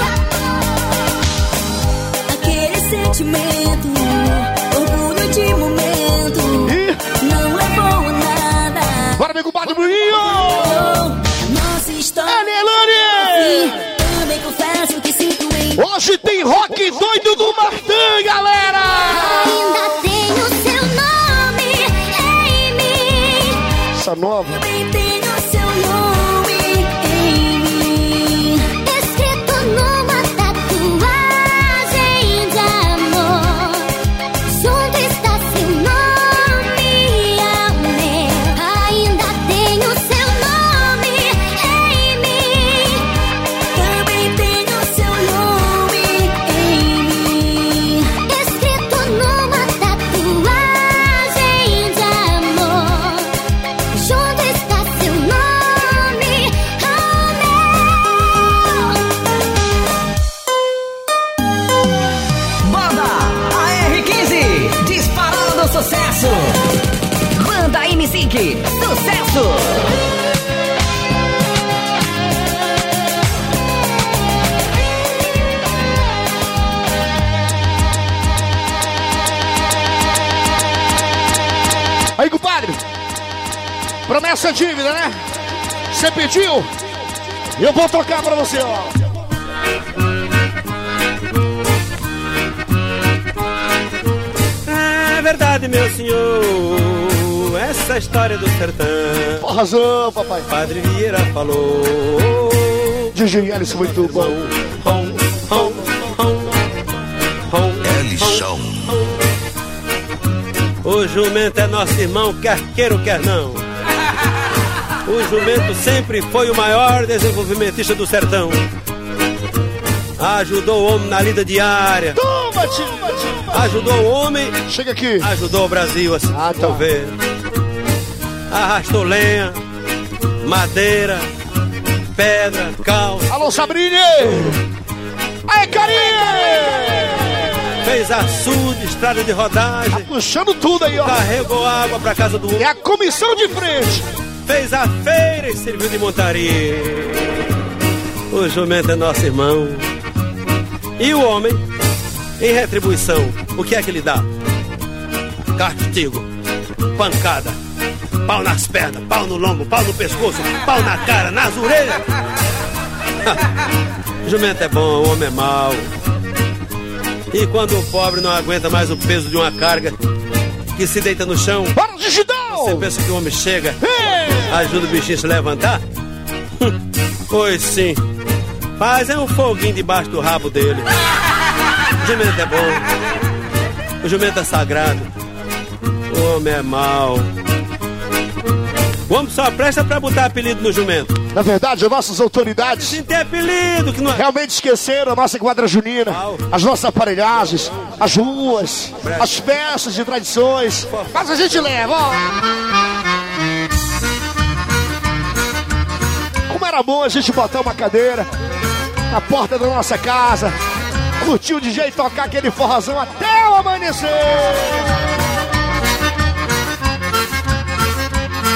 aquele sentimento, orgulho de momento, não levou a nada. Bora, meu compadre Bruninho! Nossa história. Também confesso que sinto em. Hoje tem rock doido do Martã, galera! Ainda tenho seu nome em mim. Essa nova. Também tenho seu nome em mim. Escrito numa tatuagem de amor. Junto está seu nome ao meu. Ainda tenho seu nome em mim. Também tenho seu nome em mim. Escrito numa tatuagem de amor. Junto está seu nome ao Banda AR15, disparando sucesso. Banda M5, sucesso. Aí, compadre. Promessa é dívida, né? Você pediu? Eu vou tocar pra você, ó. É verdade, meu senhor, essa história do sertão. Razão, papai. Padre Vieira falou. DJ Alisson, muito bom. L Show. O jumento é nosso irmão, quer queira ou quer não. O jumento sempre foi o maior desenvolvimentista do sertão. Ajudou o homem na lida diária. Toma, tio. Ajudou o homem. Chega aqui. Ajudou o Brasil, assim, talvez. Arrastou lenha, madeira, pedra, cal. Alô, Sabrini! Aí, carinha! Fez açude, estrada de rodagem. Tá puxando tudo aí, ó. Carregou água pra casa do homem. É a comissão de frente. Fez a feira e serviu de montaria. O jumento é nosso irmão. E o homem, em retribuição, o que é que ele dá? Castigo, pancada, pau nas pernas, pau no lombo, pau no pescoço, pau na cara, nas orelhas. Jumento é bom, o homem é mau. E quando o pobre não aguenta mais o peso de uma carga, que se deita no chão, bora, Digidão! Você pensa que o homem chega, ajuda o bichinho a se levantar? Pois sim, faz um foguinho debaixo do rabo dele. O jumento é bom, o jumento é sagrado, o homem é mau. O homem só presta pra botar apelido no jumento. Na verdade, as nossas autoridades sem ter apelido, que não é... realmente esqueceram a nossa quadra junina, as nossas aparelhagens, as ruas, as festas de tradições. Mas a gente leva, ó. Como era bom a gente botar uma cadeira na porta da nossa casa, curtir o DJ e tocar aquele forrozão até o amanhecer.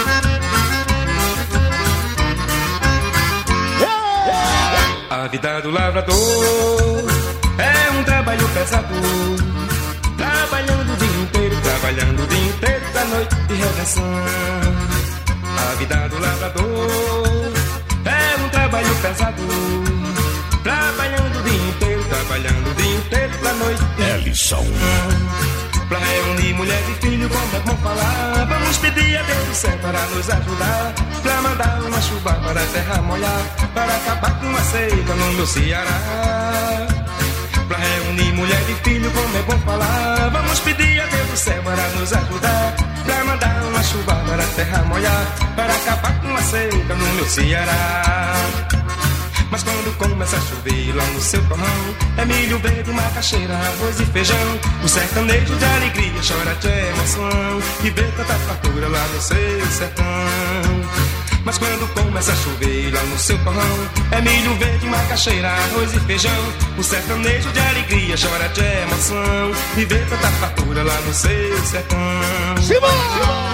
A vida do lavrador é um trabalho pesado, trabalhando o dia inteiro da noite de redenção. A vida do lavrador é um trabalho pesado, trabalhando o dia inteiro da noite de Ellison. Pra reunir mulher e filho, como é bom falar. Vamos pedir a Deus do céu para nos ajudar, pra mandar uma chuva para a terra molhar, para acabar com a seca no meu Ceará. Pra reunir mulher e filho, como é bom falar. Vamos pedir a Deus do céu para nos ajudar, pra mandar uma chuva para a terra molhar, para acabar com a seca no meu Ceará. Mas quando começa a chover lá no seu torrão, é milho verde, macaxeira, arroz e feijão. O sertanejo de alegria chora de emoção, e vê tanta fartura lá no seu sertão. Mas quando começa a chover lá no seu torrão, é milho verde, macaxeira, arroz e feijão. O sertanejo de alegria chora de emoção, e vê tanta fartura lá no seu sertão. Simão!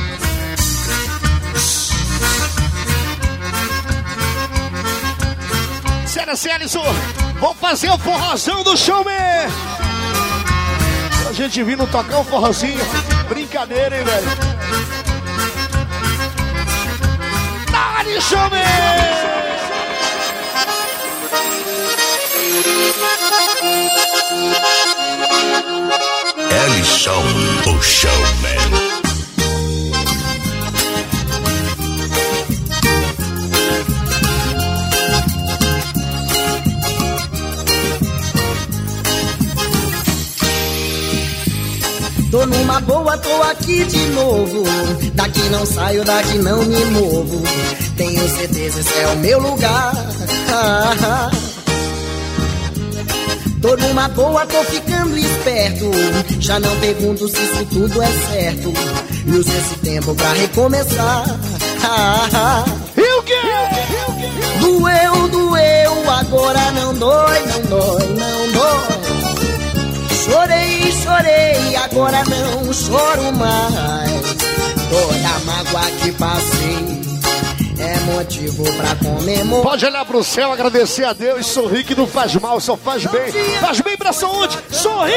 Sério, Ellison, vamos fazer o forrozão do showman. Pra gente vir no tocar um forrozinho. Brincadeira, hein, velho? Dá-lhe, showman! Ellison, o showman. Tô numa boa, tô aqui de novo. Daqui não saio, daqui não me movo. Tenho certeza esse é o meu lugar. Tô numa boa, tô ficando esperto. Já não pergunto se isso tudo é certo. E uso esse tempo pra recomeçar. E o quê? Doeu, doeu, agora não dói, não dói, não dói. Chorei, chorei, agora não choro mais. Toda mágoa que passei é motivo pra comemorar. Pode olhar pro céu, agradecer a Deus, sorrir que não faz mal, só faz bem. Faz bem pra saúde, sorri!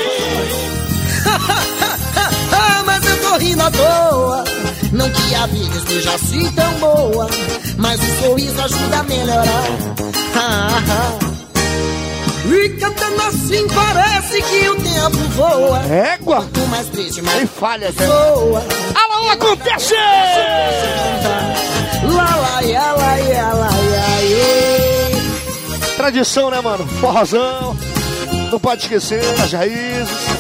Mas eu tô rindo à toa. Não que a vida esteja assim tão boa, mas o sorriso ajuda a melhorar. E cantando assim parece que o tempo voa. Égua! Quanto mais triste, mais nem falha, pessoa. Alô, acontece! Tradição, né, mano? Forrozão. Não pode esquecer as raízes.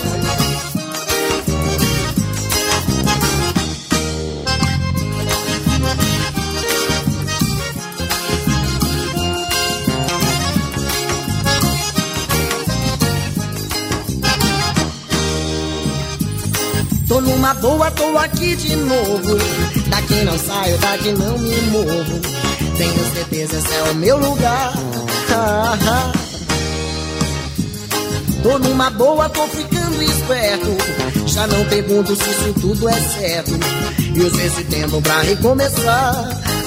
Tô numa boa, tô aqui de novo. Daqui não saio, daqui não me movo. Tenho certeza esse é o meu lugar. Tô numa boa, tô ficando esperto. Já não pergunto se isso tudo é certo. E uso esse tempo pra recomeçar.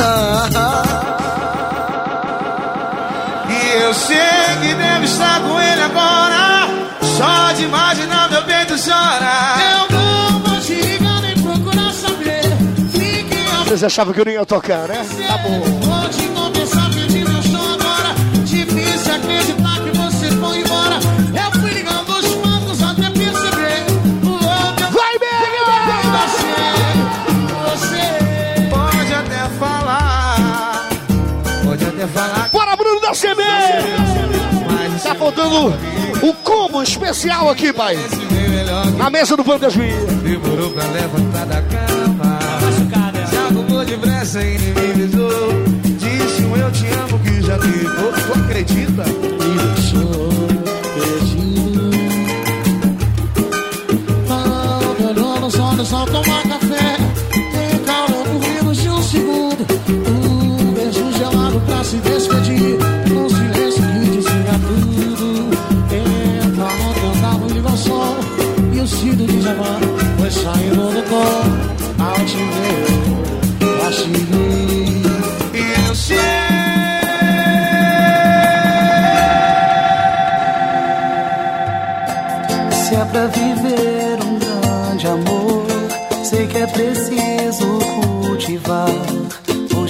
E eu sei que deve estar com ele agora. Só de imaginar meu peito chora. Eu não vou te ligar nem procurar saber. Vocês achavam que eu não ia tocar, né? Tá bom. Vou te confessar que eu não estou agora. Difícil acreditar que você foi embora. Eu fui ligando os pontos até perceber. Vai, Você pode até falar. Pode até falar. Bora, Bruno da CB! Tá faltando o combo especial aqui, pai. Na mesa do Fantasminha. Demorou pra levantar da cama. Já arrumou depressa e nem me avisou. Disse um eu te amo que já ligou. Tu acredita? Me deixou perdido. Não, olhou nos olhos ao tomar café. Tem calor por menos de um segundo. Beijo gelado pra se despedir. Um silêncio que dizia tudo. Entra onde eu tava e liga o sol. E o cido de Javan foi saindo do cor. Ao te ver, eu achei. E eu sei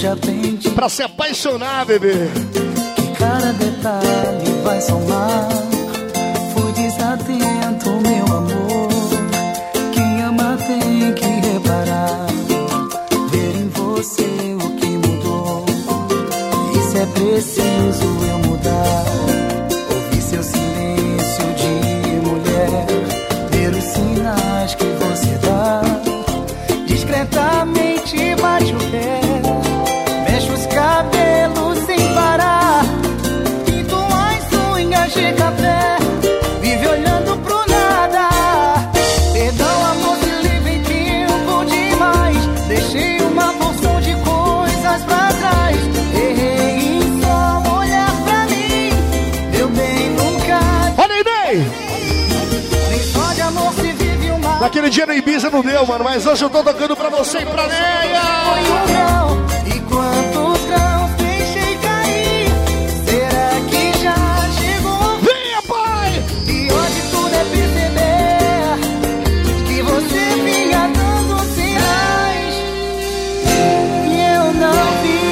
hoje aprendi pra se apaixonar, bebê. que cada detalhe vai somar. Fui desatento, meu amor. Quem ama tem que reparar, ver em você o que mudou. Isso é preciso eu mudar. Ouvir seu silêncio de mulher, ver os sinais que você dá. Discretamente bate o pé, mexe os cabelos sem parar, pinto as unhas de café, vive olhando pro nada. Perdão, amor, se livre tempo demais. Deixei uma porção de coisas pra trás. Errei em só olhar pra mim. Meu bem, nunca. Olha aí, Ney! Nem só de amor se vive uma. Naquele dia no Ibiza não deu, mano, mas hoje eu tô tocando pra você e pra Neia. Foi um grão, e quantos grãos deixei cair? Será que já chegou? Venha, pai! E hoje tudo é perceber que você vinha dando sinais e eu não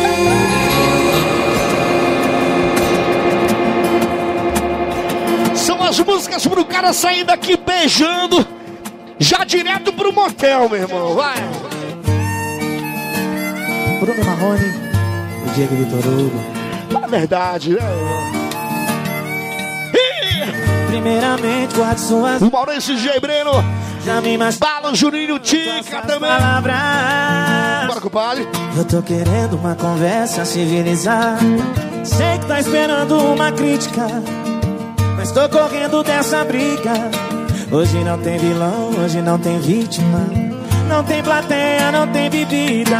vi. São as músicas pro cara sair daqui beijando, já direto pro motel, meu irmão, vai! Bruno Marrone, o Diego Vitor Hugo. É verdade, né? Primeiramente, guarde suas. O Maurício G. Breno. Já me Bala, o Juninho Tica também. Palavras. Bora, compadre. Eu tô querendo uma conversa civilizada. Sei que tá esperando uma crítica, mas tô correndo dessa briga. Hoje não tem vilão, hoje não tem vítima. Não tem plateia, não tem bebida.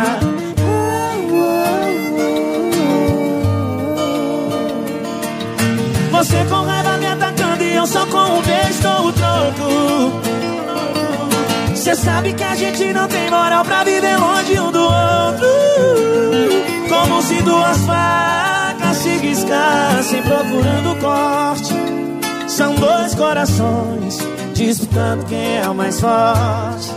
Você com raiva me atacando e eu só com um beijo dou o troco. Cê sabe que a gente não tem moral pra viver longe um do outro. Como se duas facas se riscassem procurando corte. São dois corações disputando quem é o mais forte.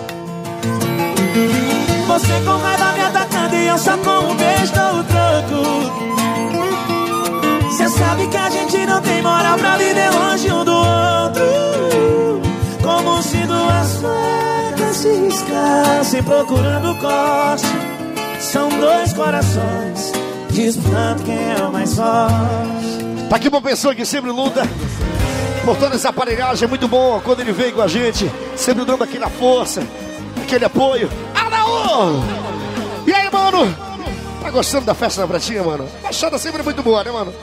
Você com raiva me atacando e eu só com um beijo dou o troco. Cê sabe que a gente não tem moral pra viver longe um do outro. Como se duas facas se riscassem procurando corte. São dois corações disputando quem é o mais forte. Tá aqui uma pessoa que sempre luta por toda essa aparelhagem, é muito bom quando ele vem com a gente, sempre dando aquela força, aquele apoio. Alaô! E aí, mano? Tá gostando da festa da Pratinha, mano? A achada sempre é muito boa, né, mano?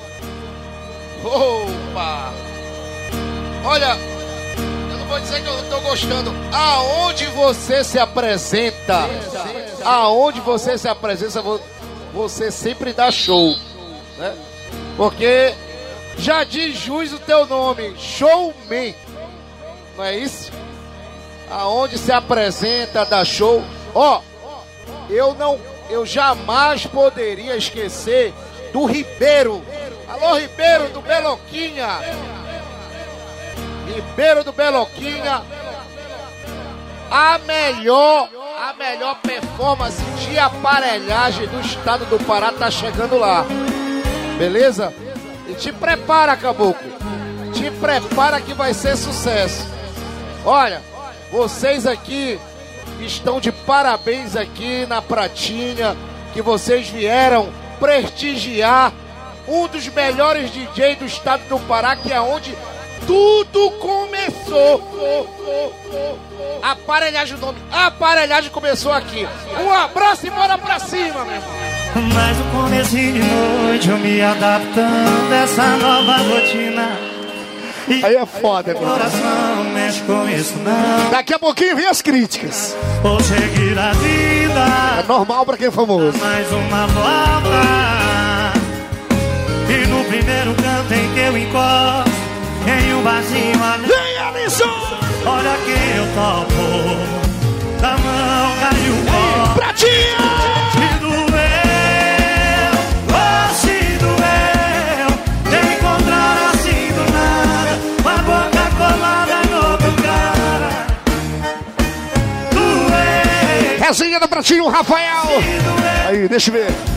Opa! Olha, eu não vou dizer que eu tô gostando. Aonde você se apresenta, aonde você se apresenta, você sempre dá show, né? Porque já diz jus o teu nome, showman, não é isso? Aonde se apresenta, dá show. Ó, eu jamais poderia esquecer do Ribeiro. Alô, Ribeiro do Beloquinha. Ribeiro do Beloquinha. A melhor performance de aparelhagem do estado do Pará tá chegando lá. Beleza? E te prepara, caboclo. Te prepara que vai ser sucesso. Olha, vocês aqui estão de parabéns aqui na Pratinha, que vocês vieram prestigiar um dos melhores DJs do estado do Pará, que é onde tudo começou. Aparelhagem, o nome, aparelhagem começou aqui. Um abraço e bora pra cima, meu irmão. Mas no comecinho de noite eu me adaptando a essa nova rotina. E aí é foda, meu coração mexe com isso não. Daqui a pouquinho vem as críticas. Vou seguir a vida. É normal pra quem é famoso. Mais uma volta. E no primeiro canto em que eu encosto, em um barzinho ali. Vem, Alisson! Olha quem eu topo. Da mão caiu o pó. Pratinha! Se doeu, oh, se doeu. Te encontrar assim do nada, com a boca colada no outro cara. Doeu. Resenha da Pratinha, o Rafael. Aí, deixa eu ver.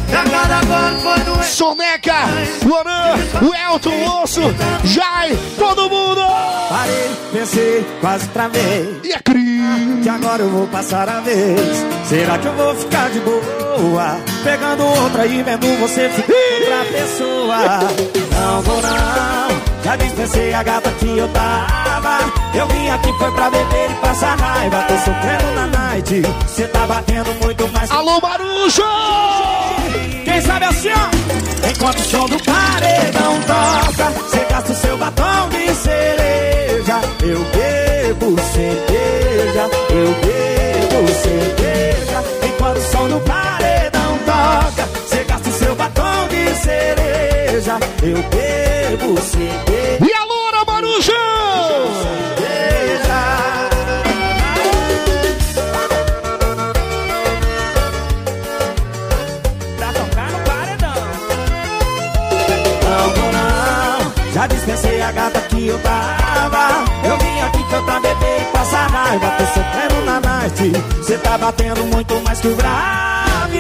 A cada gole foi doendo. Soneca, Loran, o Elton, Osso, Jai, todo mundo! Parei, pensei, quase travei. E a Cris? Que agora eu vou passar a vez. Será que eu vou ficar de boa? Pegando outra e vendo você ficar outra pessoa. Não vou não, já dispensei a gata que eu tava. Eu vim aqui foi pra beber e passar raiva. Tô sofrendo na night, cê tá batendo muito mais. Alô, Marujo! Quem sabe assim, ó. Enquanto o som do paredão toca, cê gasta o seu batom de cereja. Eu bebo cerveja, eu bebo cerveja. Enquanto o som do paredão toca, cê gasta o seu batom de cereja. Eu bebo cerveja. E a Loura, Marujo! Já dispensei a gata que eu tava. Eu vim aqui foi pra beber e passar raiva. Tô sofrendo na night, cê tá batendo muito mais que o grave.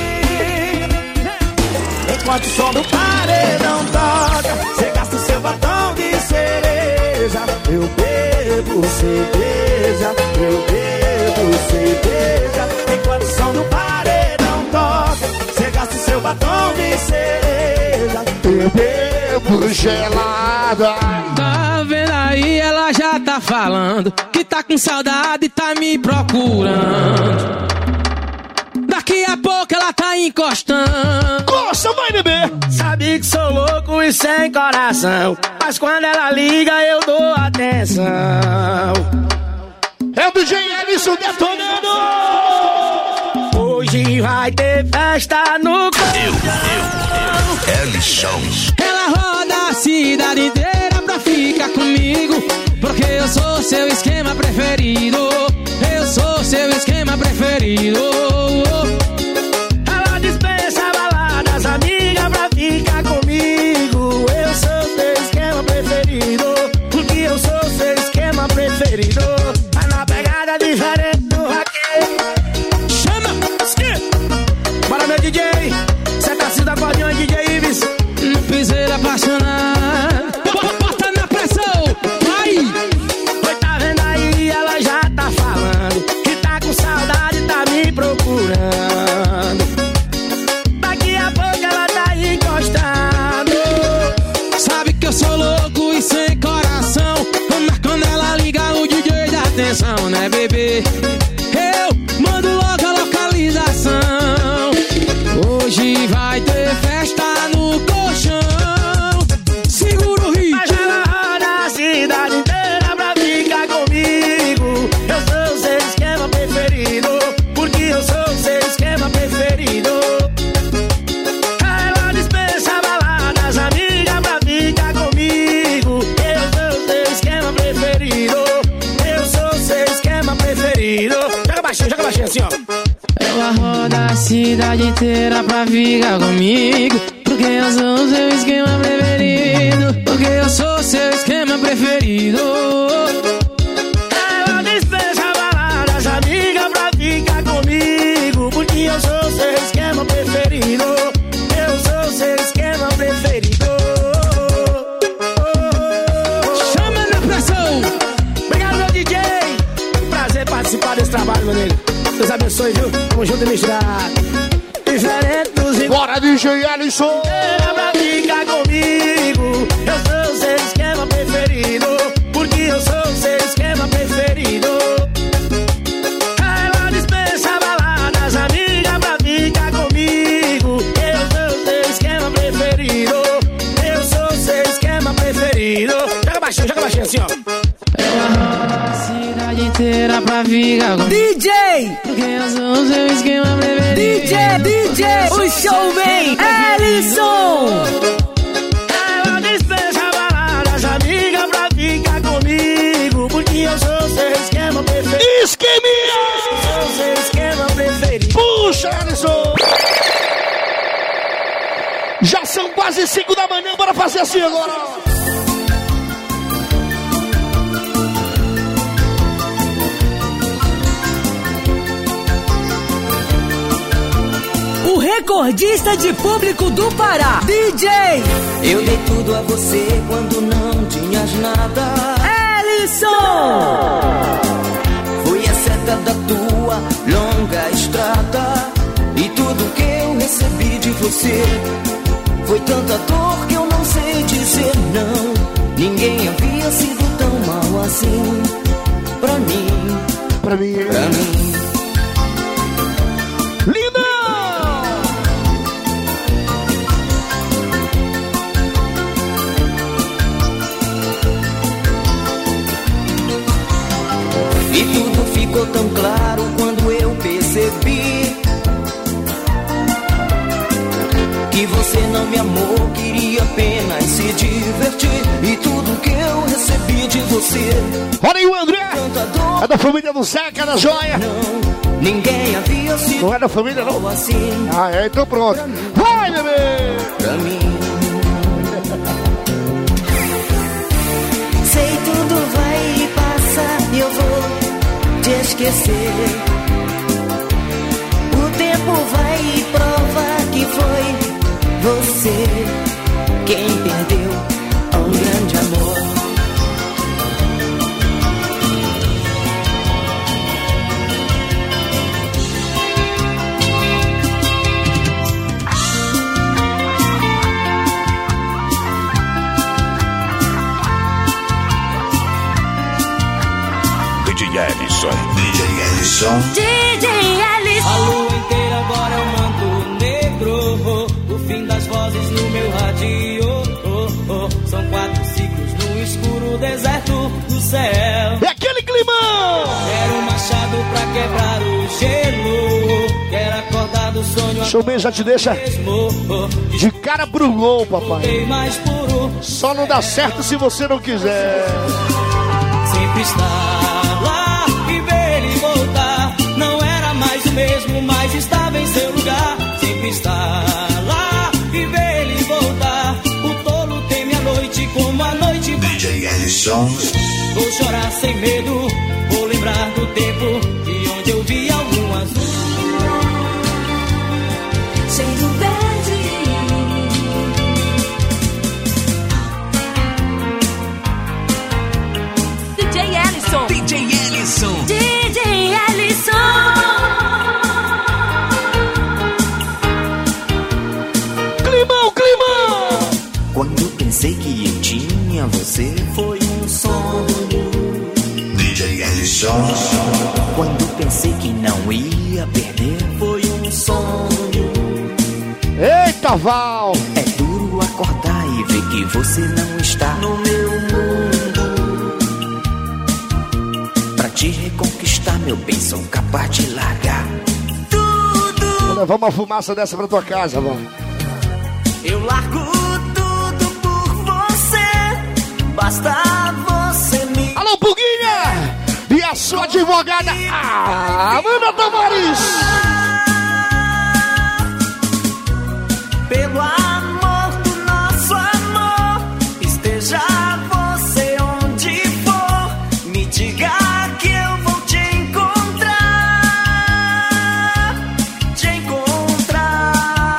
Enquanto o som do paredão toca, cê gasta o seu batom de cereja. Eu bebo cerveja, eu bebo cerveja. Enquanto o som do paredão toca, cê gasta o seu batom de cereja. Eu bebo gelada. Tá vendo aí, ela já tá falando que tá com saudade e tá me procurando. Daqui a pouco ela tá encostando. Costa, vai beber. Sabe que sou louco e sem coração, mas quando ela liga eu dou atenção. É o DJ Ellison detonando. Hoje vai ter festa no Ellison. Ela roda a cidade inteira pra ficar comigo, porque eu sou seu esquema preferido. Eu sou seu esquema preferido. Ela dispensa baladas, amiga, pra ficar comigo. Eu sou seu esquema preferido, porque eu sou seu esquema preferido. Mas na pegada diferente do raquete. Chama! Bora meu DJ, cê tá se da acordeão, DJ Ives. No piseiro apaixonado, bota na pressão, vai! Oi, tá vendo aí, ela já tá falando que tá com saudade, tá me procurando. Daqui a pouco ela tá encostando. Sabe que eu sou louco e sem coração, mas quando ela liga o DJ dá atenção, né, bebê? Eu mando logo a localização. Hoje vai ter festa no colchão. Segura o ritmo. Mas ela roda a cidade inteira pra ficar comigo. Eu sou seu esquema preferido, porque eu sou seu esquema preferido. Ela dispensa baladas, amiga, pra ficar comigo. Eu sou seu esquema preferido. Eu sou seu esquema preferido. Joga baixinho assim, ó. Ela roda a cidade inteira pra ficar comigo, porque eu sou o seu esquema preferido. Porque eu sou o seu esquema preferido. Ela dispensa baladas, amiga, pra ficar comigo, porque eu sou o seu esquema preferido. Eu sou o seu esquema preferido. Chama na pressão. Obrigado, meu DJ. Prazer participar desse trabalho, meu amigo. Deus abençoe, viu? Tamo junto e misturado. Diferente dos iguais. Bora, DJ Ellison. Ela pra ficar comigo. Eu sou o seu esquema preferido, porque eu sou o seu esquema preferido. Ela dispensa baladas, amiga, pra ficar comigo. Eu sou o seu esquema preferido. Eu sou o seu esquema preferido. Joga baixinho assim, ó. Ela roda a cidade inteira pra ficar comigo, DJ! porque eu sou o seu esquema preferido. DJ! O showman Ellison! Ela dispensa baladas, amiga, pra ficar comigo, porque eu sou o seu esquema preferido. Esqueminha! Eu sou o seu esquema preferido. Puxa, Ellison! Já são quase 5 da manhã, bora fazer assim agora! O recordista de público do Pará, DJ. Eu dei tudo a você quando não tinhas nada. Ellison! Fui a seta da tua longa estrada, e tudo que eu recebi de você foi tanta dor que eu não sei dizer não. Ninguém havia sido tão mal assim pra mim. Pra mim. Pra mim. Linda! E tudo ficou tão claro quando eu percebi que você não me amou, queria apenas se divertir. E tudo que eu recebi de você. Olha aí o André! É da família do Zeca, da Joia! Não, ninguém havia sido. Não é da família, não? Assim. Ah, é? Então pronto. Vai, bebê! Pra mim. Sei tudo vai passar e eu vou te esquecer. O tempo vai provar que foi você quem perdeu um grande amor. DJ Ellison. DJ Ellison. A lua inteira agora é um manto negro. O fim das vozes no meu rádio. São 4 ciclos no escuro deserto do céu. É aquele climão! Era um machado pra quebrar o gelo. Quero acordar do sonho. Showman já te deixa de cara pro gol, papai. Mais puro. Só não dá certo se você não quiser. Sempre estar lá e ver ele voltar. Não era mais o mesmo, mas estava em seu lugar. Sempre estar lá e ver ele voltar. O tolo teme a noite como a noite. DJ Ellison. Vou chorar sem medo, vou lembrar do tempo de onde eu vi algum azul. Cheio verde. DJ Ellison. DJ Ellison. DJ Ellison. Climão, climão! Quando pensei que eu tinha você, foi um sonho. DJ Ellison. Quando pensei que não ia perder, foi um sonho. Eita, Val! É duro acordar e ver que você não está no meu mundo. Pra te reconquistar, meu bem, sou capaz de largar tudo. Vou levar uma fumaça dessa pra tua casa, Val. Eu largo tudo por você. Basta você me... Alô, Puguinha! E a sua advogada, Amanda Tavares! Pelo amor do nosso amor, esteja você onde for, me diga que eu vou te encontrar, te encontrar.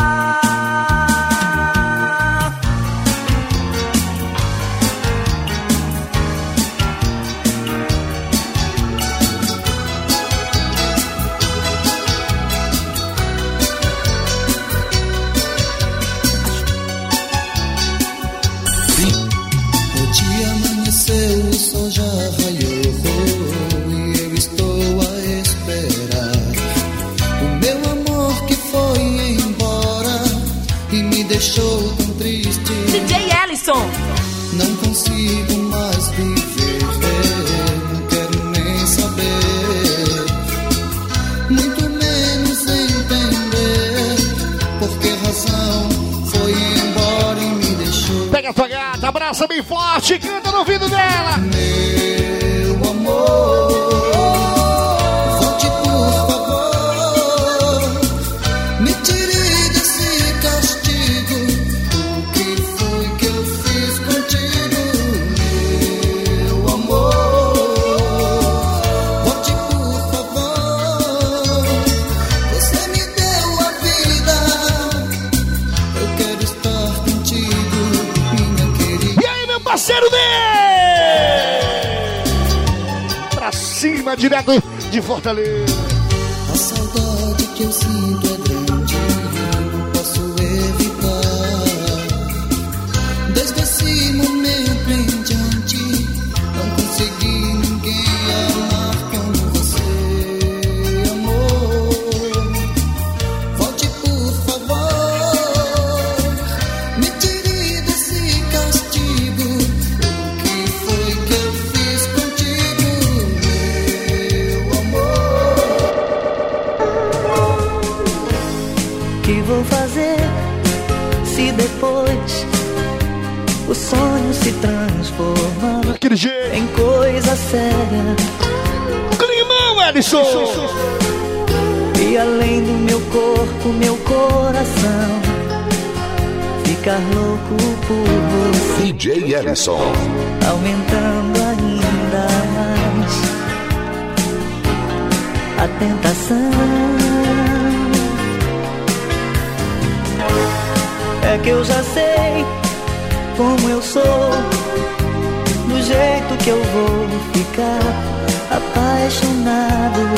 O dia amanheceu, o sol já raiou e eu estou a esperar o meu amor que foi embora e me deixou tão triste. DJ Ellison. Não consigo mais viver, não quero nem saber, muito menos entender por que razão foi embora e me deixou. Pega a tua gata, abraça bem forte, canta no ouvido dela. Meu amor, volte por favor, me tire desse castigo. O que foi que eu fiz contigo? Meu amor, volte por favor, você me deu a vida parceiro dele! Pra cima, direto de Fortaleza. A saudade que eu sinto é grande, eu não posso evitar. Desde esse momento em diante, não consegui ninguém amar como você, amor. Volte por favor, me tire desse castigo. O que foi que eu fiz contigo, meu amor? O que vou fazer se depois o sonho se transforma em coisa séria? Climão, Edson! E além do meu corpo, meu coração ficar louco por você, DJ Ellison. aumentando ainda mais a tentação. É que eu já sei como eu sou, do jeito que eu vou ficar apaixonado,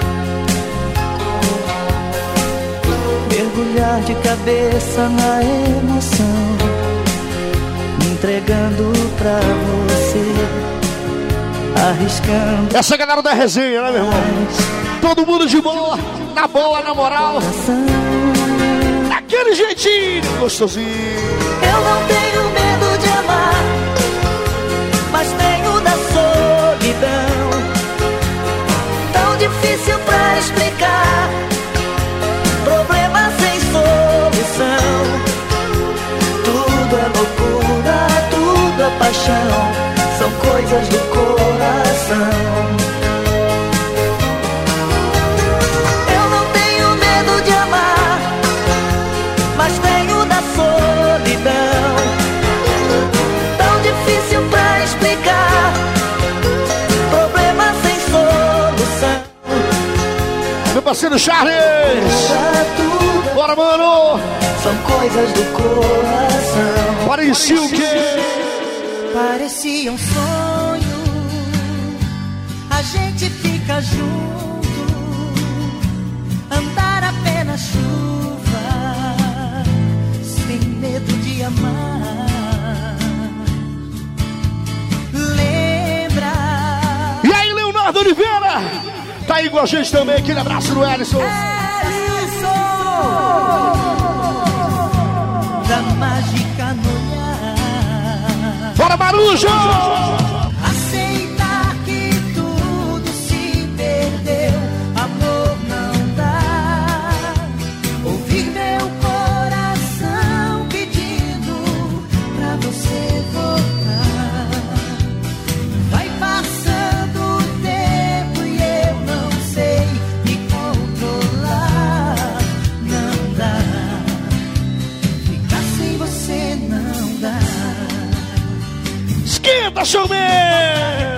mergulhar de cabeça na emoção, me entregando pra você, arriscando. Essa galera da resenha, né, meu irmão? Todo mundo de boa, na boa, na moral. Daquele jeitinho gostosinho. Eu não tenho medo de amar, mas tenho da solidão. Tão difícil pra explicar, problema sem solução. Tudo é loucura, tudo é paixão, são coisas do coração. Eu não tenho medo de amar, mas tenho da solidão. Tão difícil pra explicar, problema sem solução. Meu parceiro Charles! Bora, mano! São coisas do coração. Parecia o quê? Parecia um sonho, a gente fica junto, andar a pé na chuva, sem medo de amar. Lembra? E aí, Leonardo Oliveira? Tá aí com a gente também, aquele abraço do Ellison. Da mágica no olhar. Bora, Marujo! Aceitar que tudo se perdeu, amor não dá. Ouvir meu coração pedindo pra você voltar. Vai passando o tempo e eu não sei me controlar. Não dá, ficar sem você não dá. Esquenta, showman!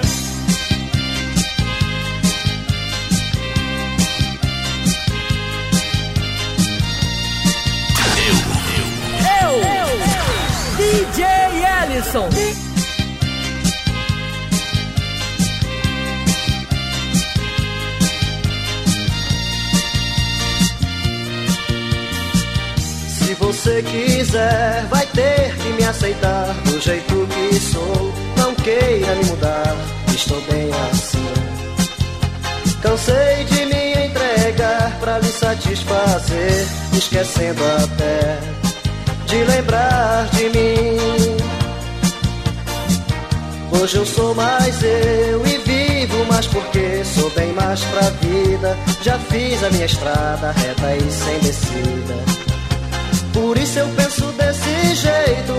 Eu, DJ Ellison. Se você quiser, vai ter que me aceitar do jeito que sou. Não queira me mudar, estou bem assim. Cansei de me entregar pra lhe satisfazer, esquecendo até de lembrar de mim. Hoje eu sou mais eu e vivo mais porque sou bem mais pra vida. Já fiz a minha estrada reta e sem descida. Por isso eu penso desse jeito,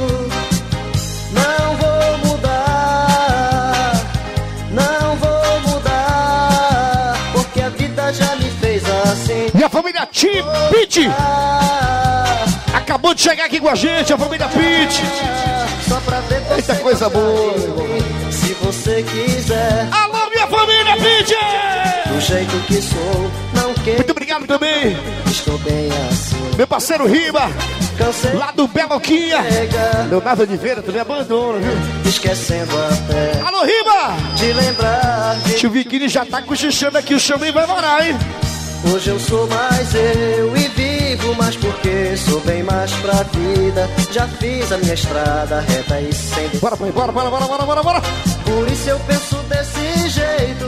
não vou mudar, não vou mudar, porque a vida já me fez assim. E a família Tim Pitt acabou de chegar aqui com a gente, a família Pitt. Só pra ver você. Eita coisa boa. Se você quiser. Alô, minha família Pitt! Do jeito que sou, não ok. Muito obrigado também. Estou bem assim. Meu parceiro Riba, Cansei. lá do Beloquinha. Leonardo Oliveira, tu me abandona, viu? Esquecendo até Alô, Riba! de lembrar de Tio Viquini já tá cochichando aqui, o chame vai morar, hein? hoje eu sou mais eu e vivo mais porque sou bem mais pra vida. Já fiz a minha estrada reta e sem... Bora, pai, bora. Por isso eu penso desse jeito.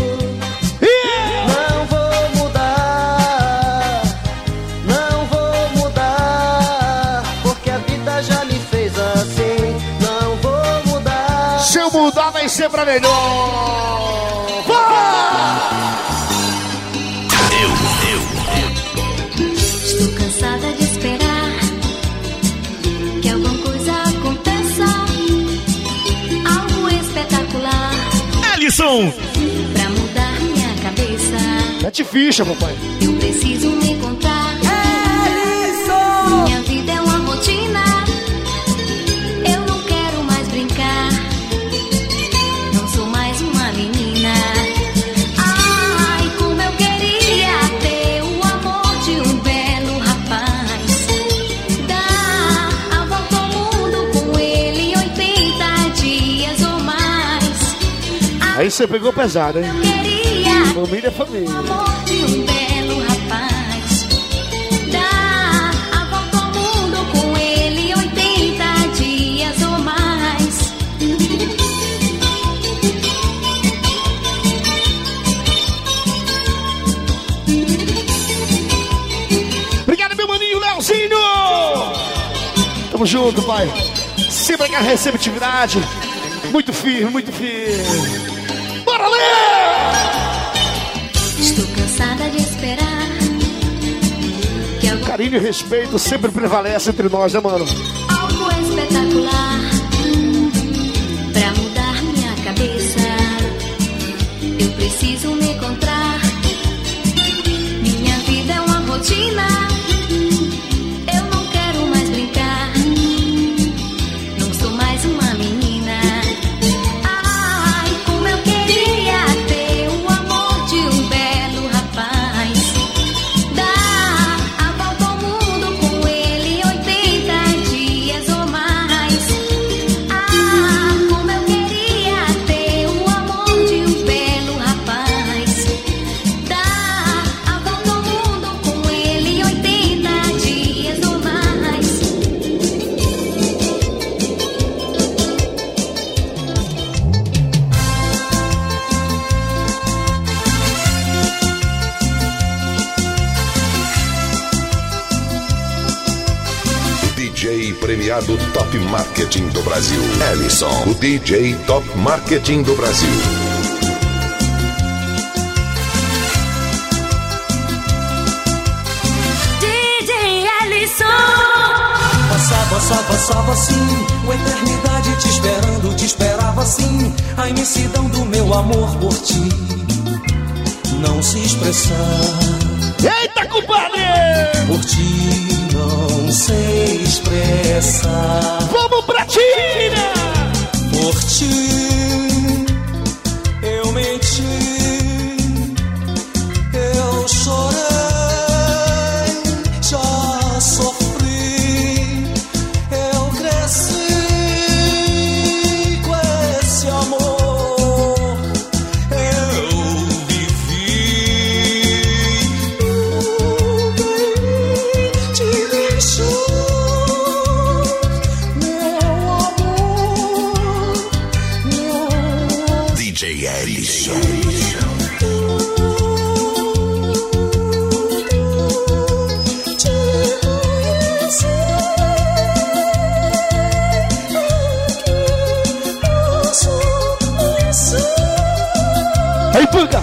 Não vou mudar, não vou mudar, porque a vida já me fez assim. Não vou mudar. Se eu mudar vai ser pra melhor. Estou cansada de esperar que alguma coisa aconteça, algo espetacular. Ellison! Pra mudar minha cabeça, Mete ficha, papai. eu preciso me encontrar. Minha vida é uma rotina, eu não quero mais brincar. Não sou mais uma menina. Ai, como eu queria ter o amor de um belo rapaz. Dar a volta ao mundo com ele 80 dias ou mais. Aí você pegou pesado, hein? Queria Família é família. o amor de um belo rapaz. Dar a volta ao mundo com ele 80 dias ou mais. Obrigado, meu maninho Leozinho! Tamo junto, pai. Sempre aquela receptividade. Muito firme, muito firme. Bora, Léo! Estou cansada de esperar que algo Carinho e respeito sempre prevalece entre nós, né, mano? espetacular pra mudar minha cabeça. Eu preciso me encontrar. Minha vida é uma rotina, eu não quero mais brincar. Não sou mais uma menina. Ai, como eu queria ter o amor de um belo rapaz. Dar a volta ao mundo com ele 80 dias ou mais. Ah, como eu queria ter o amor de um belo rapaz. Dar a volta ao mundo com ele 80 dias ou mais. DJ premiado Top Marketing do Brasil. Ellison, o DJ Top Marketing do Brasil. DJ Ellison. Passava assim, uma eternidade te esperando, te esperava assim, a imensidão do meu amor por ti não se expressar. Eita, compadre! Por ti não sei expressar. Vamos pra Tina! Por ti eu menti, eu chorei, já sofri, eu cresci com esse amor, eu vivi, alguém te deixou, meu amor, meu DJ Ellison. Aí, Panca!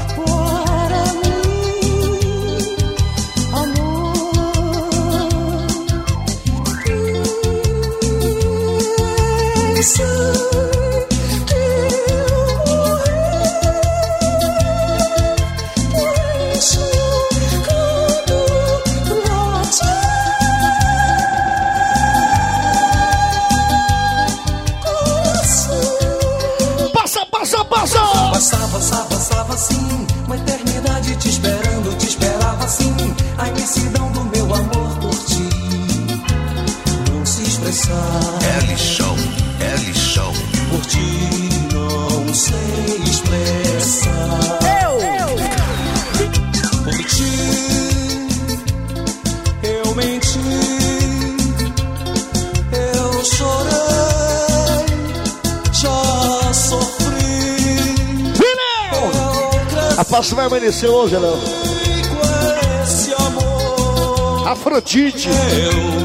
Passava assim, uma eternidade te esperando, te esperava expressar. Ellison. Por ti não sei expressar. Por ti eu menti, eu chorei, já sofri. A pasta vai amanhecer hoje, Léo. Com esse amor Afrodite. eu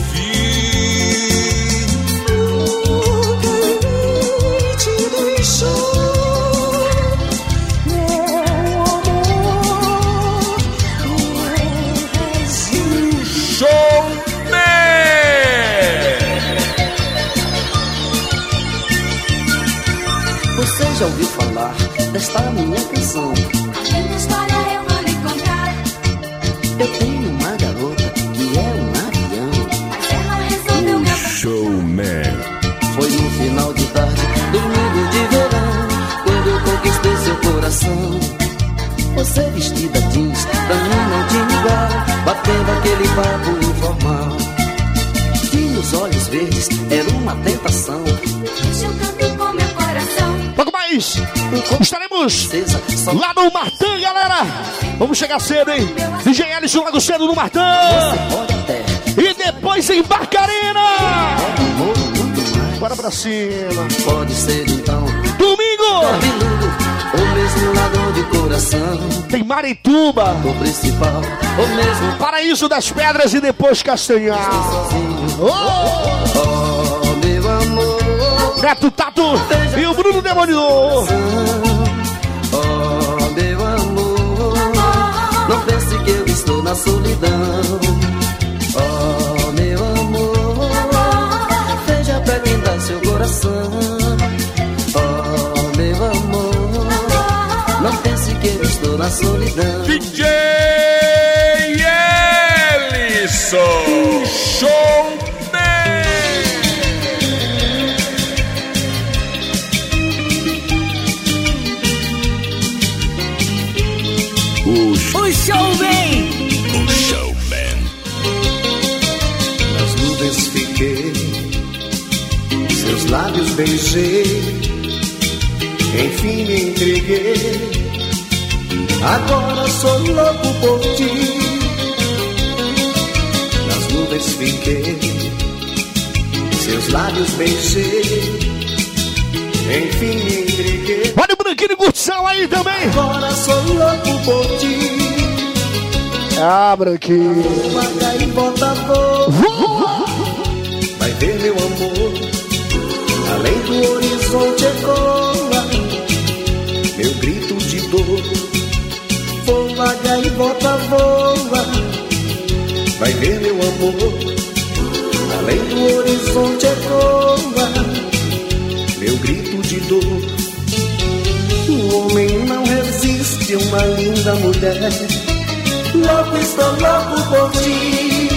já ouviu falar desta minha canção? A minha história eu vou lhe contar. Eu tenho uma garota que é um avião, mas ela resolveu me abandonar. Showman. Foi no final de tarde, domingo de verão, quando eu conquistei seu coração. Você vestida jeans, pra mim não tinha igual, batendo aquele papo informal. Tinha os olhos verdes, era uma tentação. Deixa eu cantar com meu coração. Logo mais, estaremos lá no Martã, galera. Vamos chegar cedo, hein? DJ Ellison logo cedo no Martã. E depois em Barcarena. Bora pra cima. Pode ser então domingo, ou mesmo ladrão de coração. tem Marituba, o principal, ou mesmo Paraíso das Pedras e depois Castanhal. Oh, meu amor, Neto Tato e o Bruno Demolidor. Oh, meu amor, não pense que eu estou na solidão. Oh, meu amor, veja pra quem dá seu coração. Oh, meu amor, não pense que eu estou na solidão. DJ Ellison. Showman. O showman. O Showman. Nas nuvens fiquei, seus lábios beijei, enfim me entreguei. Agora sou louco por ti. Nas nuvens fiquei, seus lábios beijei, enfim me entreguei. Olha o Branquinho e Curtição aí também. Agora sou louco por ti. Ah, Branquinho. Vaga e bota voa. Vai ver meu amor, além do horizonte ecoa meu grito de dor. Vaga e bota voa. Vai ver meu amor, além do horizonte ecoa meu grito de dor. O homem não resiste a uma linda mulher. Louco, estou louco por ti.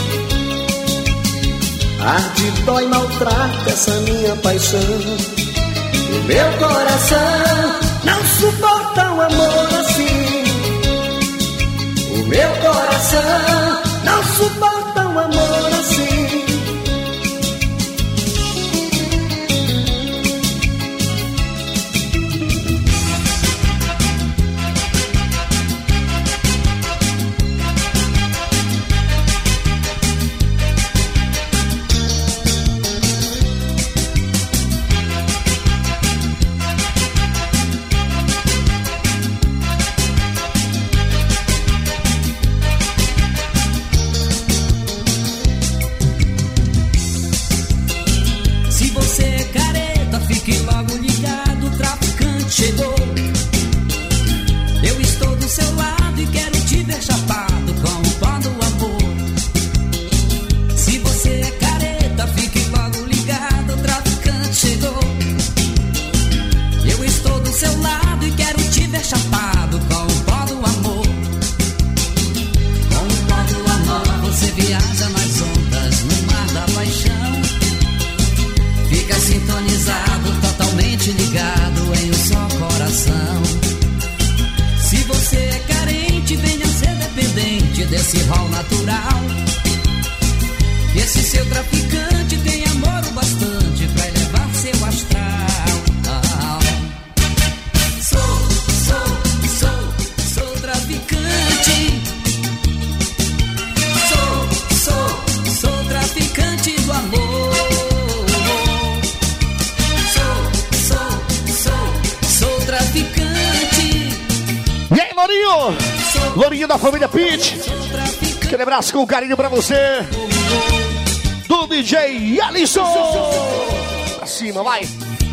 Arde, dói, maltrata essa minha paixão. O meu coração não suporta um amor assim. O meu coração não suporta um amor assim. Lourinho da família Pitt. Aquele abraço com carinho pra você. Do DJ Alisson. Pra cima, vai.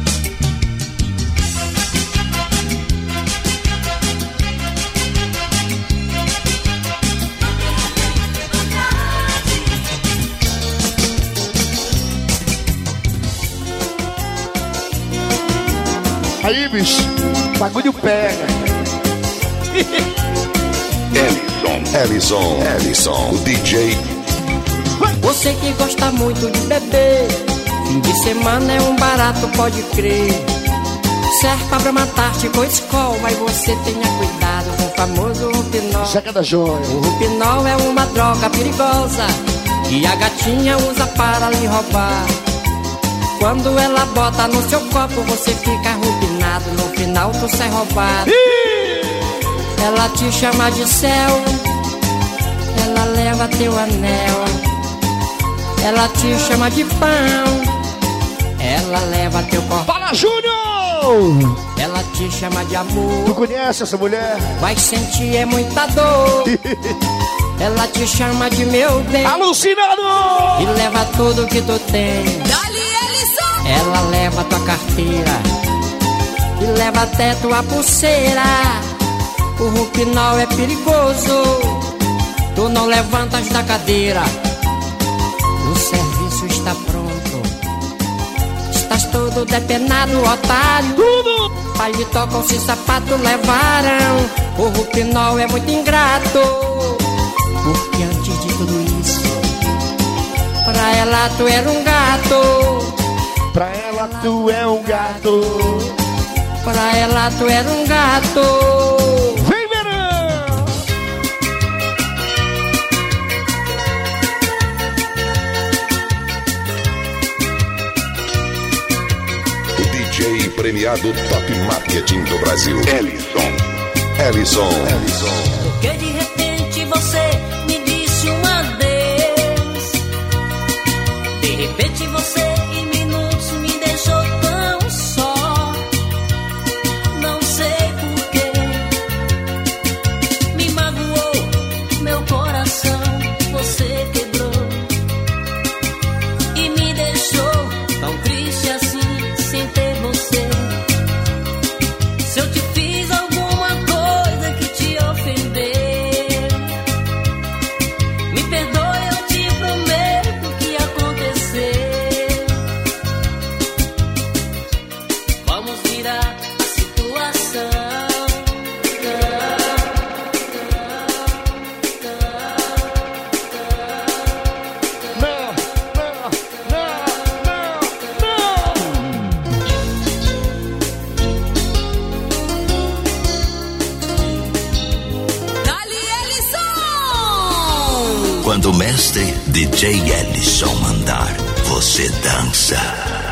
Aí, bicho, o bagulho pega. Ellison, o DJ. Você que gosta muito de beber, fim de semana é um barato, pode crer. Serve pra matar-te com escola, mas você tenha cuidado com o famoso Rupinol. Saca da joia. O Rupinol é uma droga perigosa que a gatinha usa para lhe roubar. Quando ela bota no seu copo, você fica rubinado. No final tu sai roubado. Ela te chama de céu, ela leva teu anel. Ela te chama de pão, ela leva teu corpo. Fala, Júnior! Ela te chama de amor. Tu conhece essa mulher? Vai sentir é muita dor. Ela te chama de meu bem. Alucinado! E leva tudo que tu tem. Ela leva tua carteira e leva até tua pulseira. O Rupinol é perigoso, tu não levantas da cadeira. O serviço está pronto, estás todo depenado, otário. Tudo! Paletó com esse sapato levaram. O Rupinol é muito ingrato, porque antes de tudo isso, pra ela tu era um gato. Pra ela tu é um gato. Pra ela tu era um gato. Vem, verão! O DJ premiado Top Marketing do Brasil. Ellison. Porque de repente você me disse um adeus. De repente você em minutos me deixou tão só. Não sei porquê. Me magoou meu coração. Você quebrou e me deixou tão triste assim, sem ter você. Se eu te fiz alguma coisa que te ofendeu, me perdoe, eu te prometo o que aconteceu. Vamos virar a situação. Quando o mestre DJ Ellison mandar, você dança.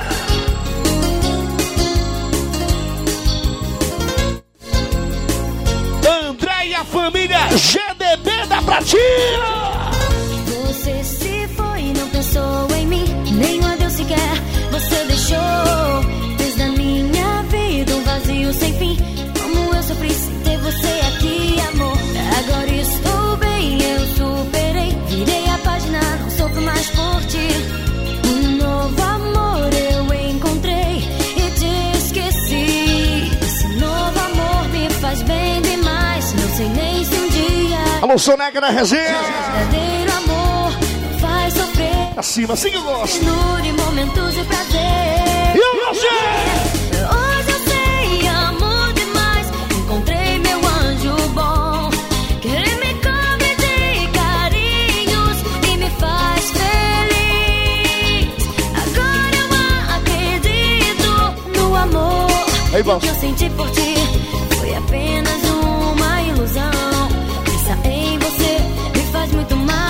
André e a família GDB da Pratinha. Você se foi e não pensou em mim, nem um adeus sequer você deixou. Fez da minha vida um vazio sem fim. Como eu sofri sem ter você aqui, amor. Agora estou bem, eu superei. Virei a página, não sofro mais por ti. Um novo amor eu encontrei e te esqueci. Esse novo amor me faz bem demais. Não sei nem se um dia. Alô, Soneca da resenha. Verdadeiro amor faz sofrer. Acima, assim que eu gosto. Ternura e momentos de prazer. E hoje? Hoje eu sei, amor demais. Encontrei meu anjo bom, que me cobre de carinhos e me faz feliz. Agora eu acredito no amor. Aí, que o que eu senti por ti foi apenas uma ilusão. Pensar em você me faz muito mal.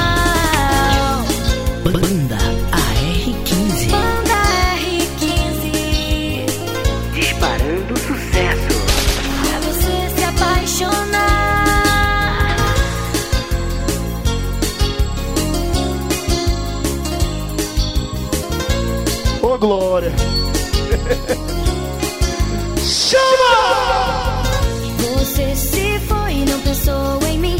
Banda AR15. Banda R15. Disparando sucesso. Pra você se apaixonar. Ô, Glória. Chama! Você se foi e não pensou em mim,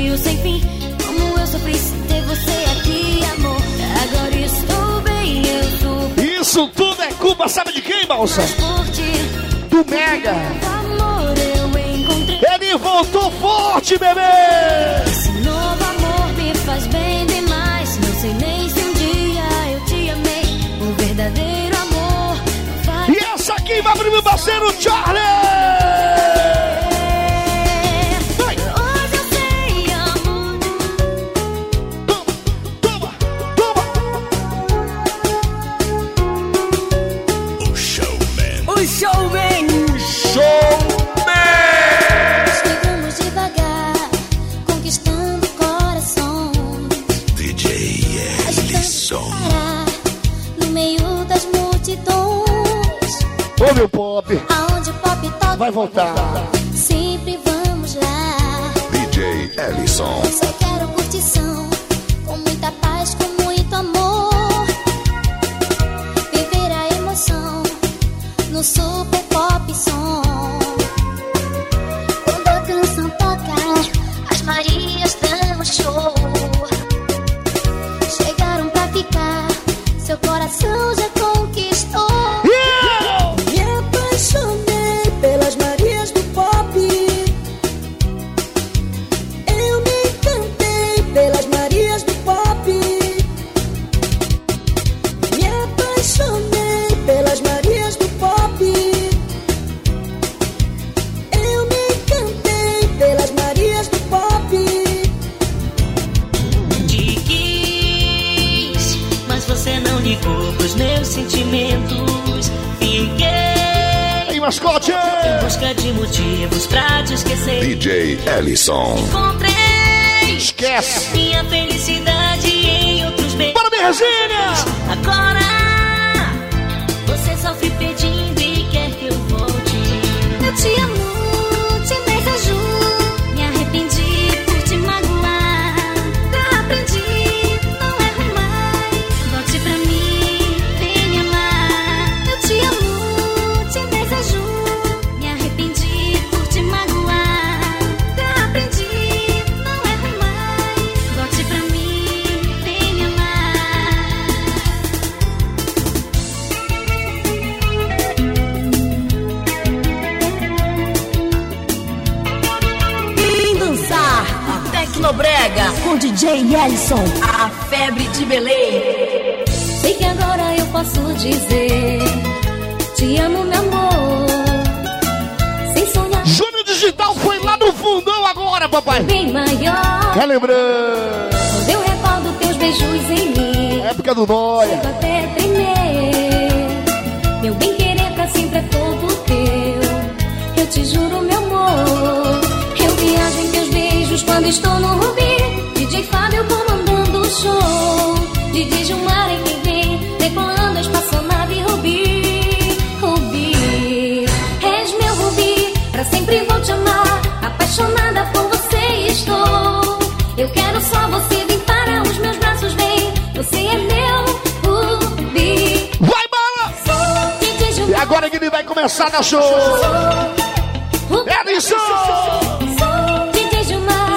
sonho sem fim. Como eu sofri sem ter você aqui, amor. Agora estou bem, eu sou. Isso tudo é culpa, sabe de quem, Balsa? Por ti, do Mega. amor, eu encontrei. Ele voltou forte, bebê. Esse novo amor me faz bem demais. Não sei nem se um dia eu te amei. O verdadeiro amor vai. E essa aqui vai pro meu parceiro Charlie. Hoje eu sei, amor. Toma. O showman. O showman. Chegamos devagar, conquistando corações. DJ Ellison. No meio das multidões. Ô meu pop. Aonde o pop toca, vai voltar. Sempre vamos lá. DJ Ellison. Só quero curtição, com muita paz, com muito amor. Viver a emoção no super pop som. Quando a canção toca, as Marias dão show. Chegaram pra ficar, seu coração já conquistou. Me apaixonei pelas Marias do pop. Eu me encantei pelas Marias do pop. Me apaixonei pelas Marias do pop. Eu me encantei pelas Marias do pop. Te quis, mas você não ligou pros meus sentimentos. Fiquei Ei, mascote! em busca de motivos pra te esquecer. DJ Ellison. Encontrei Esquece. minha felicidade em outros beijos. Bora, minha resenha! Agora você sofre pedindo e quer que eu volte. Eu te amo, te desejo. Me arrependi por te magoar. Já aprendi, não erro mais. Volte pra mim, vem me amar. Eu te amo, te desejo. Me arrependi por te magoar. Já aprendi, não erro mais. Volte pra mim, vem me amar. Vem dançar a Tecnobrega com DJ Ellison, a febre de Belém. Sei que agora eu posso dizer: te amo, meu amor. Sem sonhar. Júnior Digital foi lá no fundão agora, papai. Bem maior. Relembrando. Quando eu recordo teus beijos em mim. Época do Noia. Chego até tremer. Meu bem querer pra sempre é todo teu. Eu te juro, meu amor. Eu viajo em teus beijos quando estou no Rubi. DJ Fábio comandando o show. DJ Gilmar em quem vem, decolando a espaçonave Rubi. Rubi, és meu Rubi. Pra sempre vou te amar. Apaixonada por você estou. Eu quero só você, vem para os meus braços, vem. Você é meu Rubi. Vai, bala! DJ E Gilmar. agora que ele vai começar na show. Ellison! DJ Gilmar.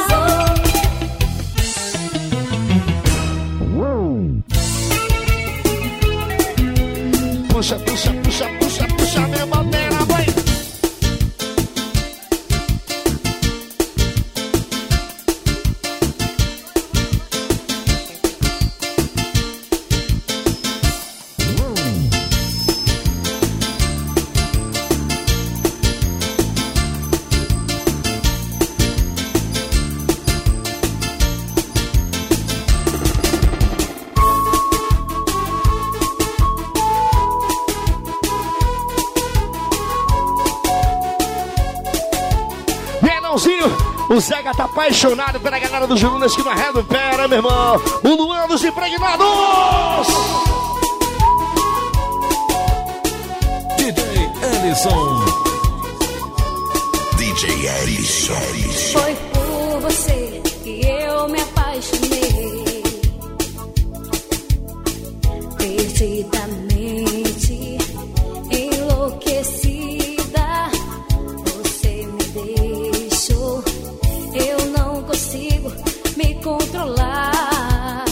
Puxa, puxa, puxa, puxa, puxa, minha bandeira, vai! O Zega tá apaixonado pela galera dos Jurunas que não arreda pera, meu irmão. O Luan dos Impregnados! DJ Ellison. DJ Ellison. Foi por você que eu me apaixonei perdidamente, enlouquecida. Você me deixou, eu não consigo controlar.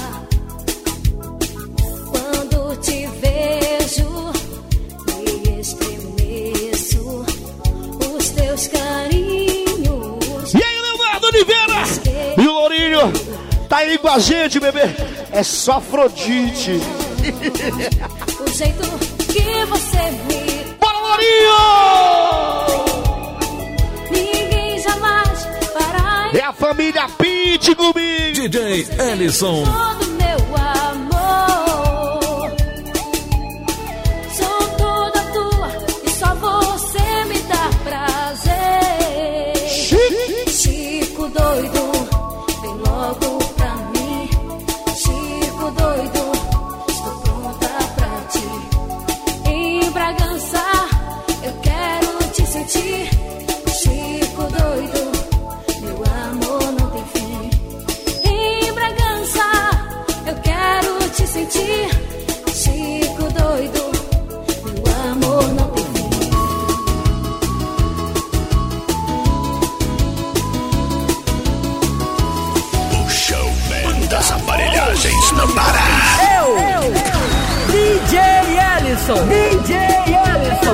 Quando te vejo, me estremeço. Os teus carinhos. E aí, Leonardo Oliveira e o Lourinho tá aí com a gente, bebê. É só Afrodite. O jeito que você me... Bora, Lourinho! Ninguém jamais fará. É a família Pit comigo. DJ Ellison. Todo meu amor, sou toda tua e só você me dá prazer. Chico doido, vem logo pra mim. Chico doido, estou pronta pra ti. Em Bragança, eu quero te sentir. Chico doido, meu amor não tem fim. Em Bragança, eu quero te sentir. Chico doido, meu amor não tem fim. O showman das aparelhagens não para. DJ Ellison. DJ Ellison.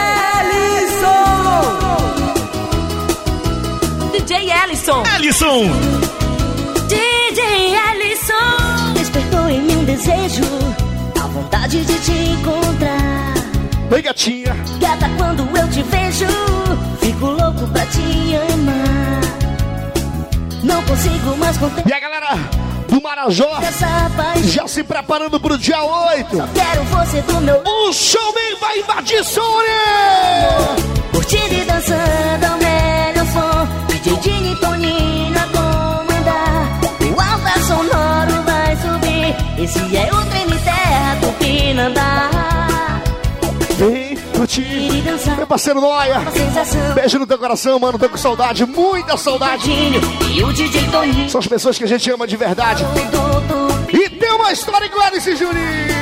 DJ Ellison. Ellison. DJ Ellison. Despertou em mim um desejo, a vontade de te encontrar. Oi, gatinha. Gata, quando eu te vejo, fico louco pra te amar. Não consigo mais conter. E a galera do Marajó já se preparando pro dia 8. Só quero você do meu. O showman vai invadir Sony. Curtindo e dançando ao melhor som. DJ Dini, Toninho a comandar. O alta sonoro vai subir. Esse é o trem terra do Pinandá. Vem curtir. Meu parceiro Noia. Beijo no teu coração, mano. Tô com saudade, muita saudade. E o DJ Toninho. São as pessoas que a gente ama de verdade. E tem uma história com Alice Juninho.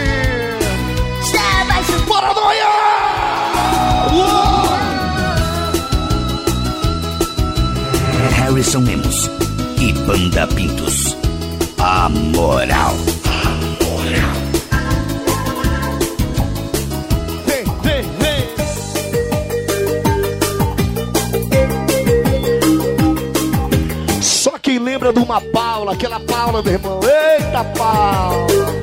Bora, Noia! Harrison Lemos e Banda Pintos. A moral. Vem, vem, vem. Só quem lembra de uma Paula, aquela Paula, meu irmão. Eita, Paula.